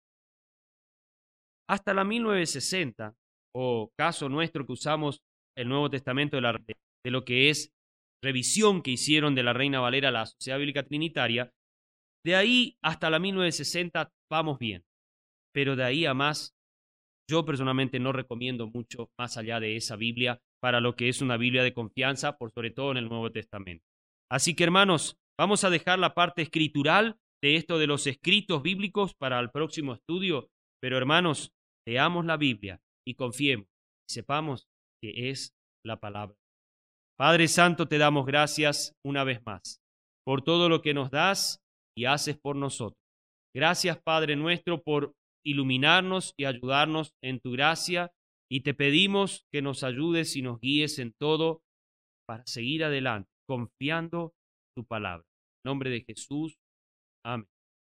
Hasta la mil novecientos sesenta, o caso nuestro que usamos el Nuevo Testamento de, la, de lo que es revisión que hicieron de la Reina Valera la Sociedad Bíblica Trinitaria, de ahí hasta la mil novecientos sesenta vamos bien, pero de ahí a más, yo personalmente no recomiendo mucho más allá de esa Biblia para lo que es una Biblia de confianza, por sobre todo en el Nuevo Testamento. Así que hermanos, vamos a dejar la parte escritural de esto de los escritos bíblicos para el próximo estudio, pero hermanos, leamos la Biblia y confiemos, y sepamos que es la palabra. Padre Santo, te damos gracias una vez más por todo lo que nos das y haces por nosotros. Gracias, Padre nuestro, por iluminarnos y ayudarnos en tu gracia, y te pedimos que nos ayudes y nos guíes en todo para seguir adelante, confiando en tu palabra. En nombre de Jesús. Amén.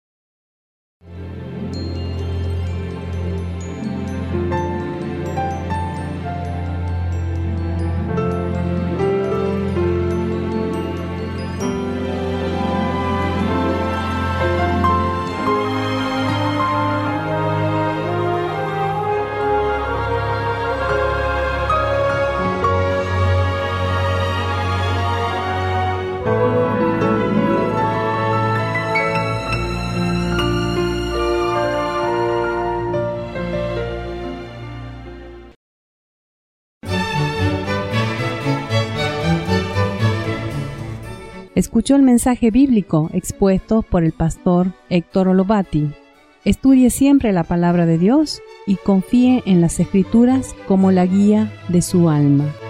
Escuchó el mensaje bíblico expuesto por el pastor Héctor Olovati. Estudie siempre la palabra de Dios y confíe en las Escrituras como la guía de su alma.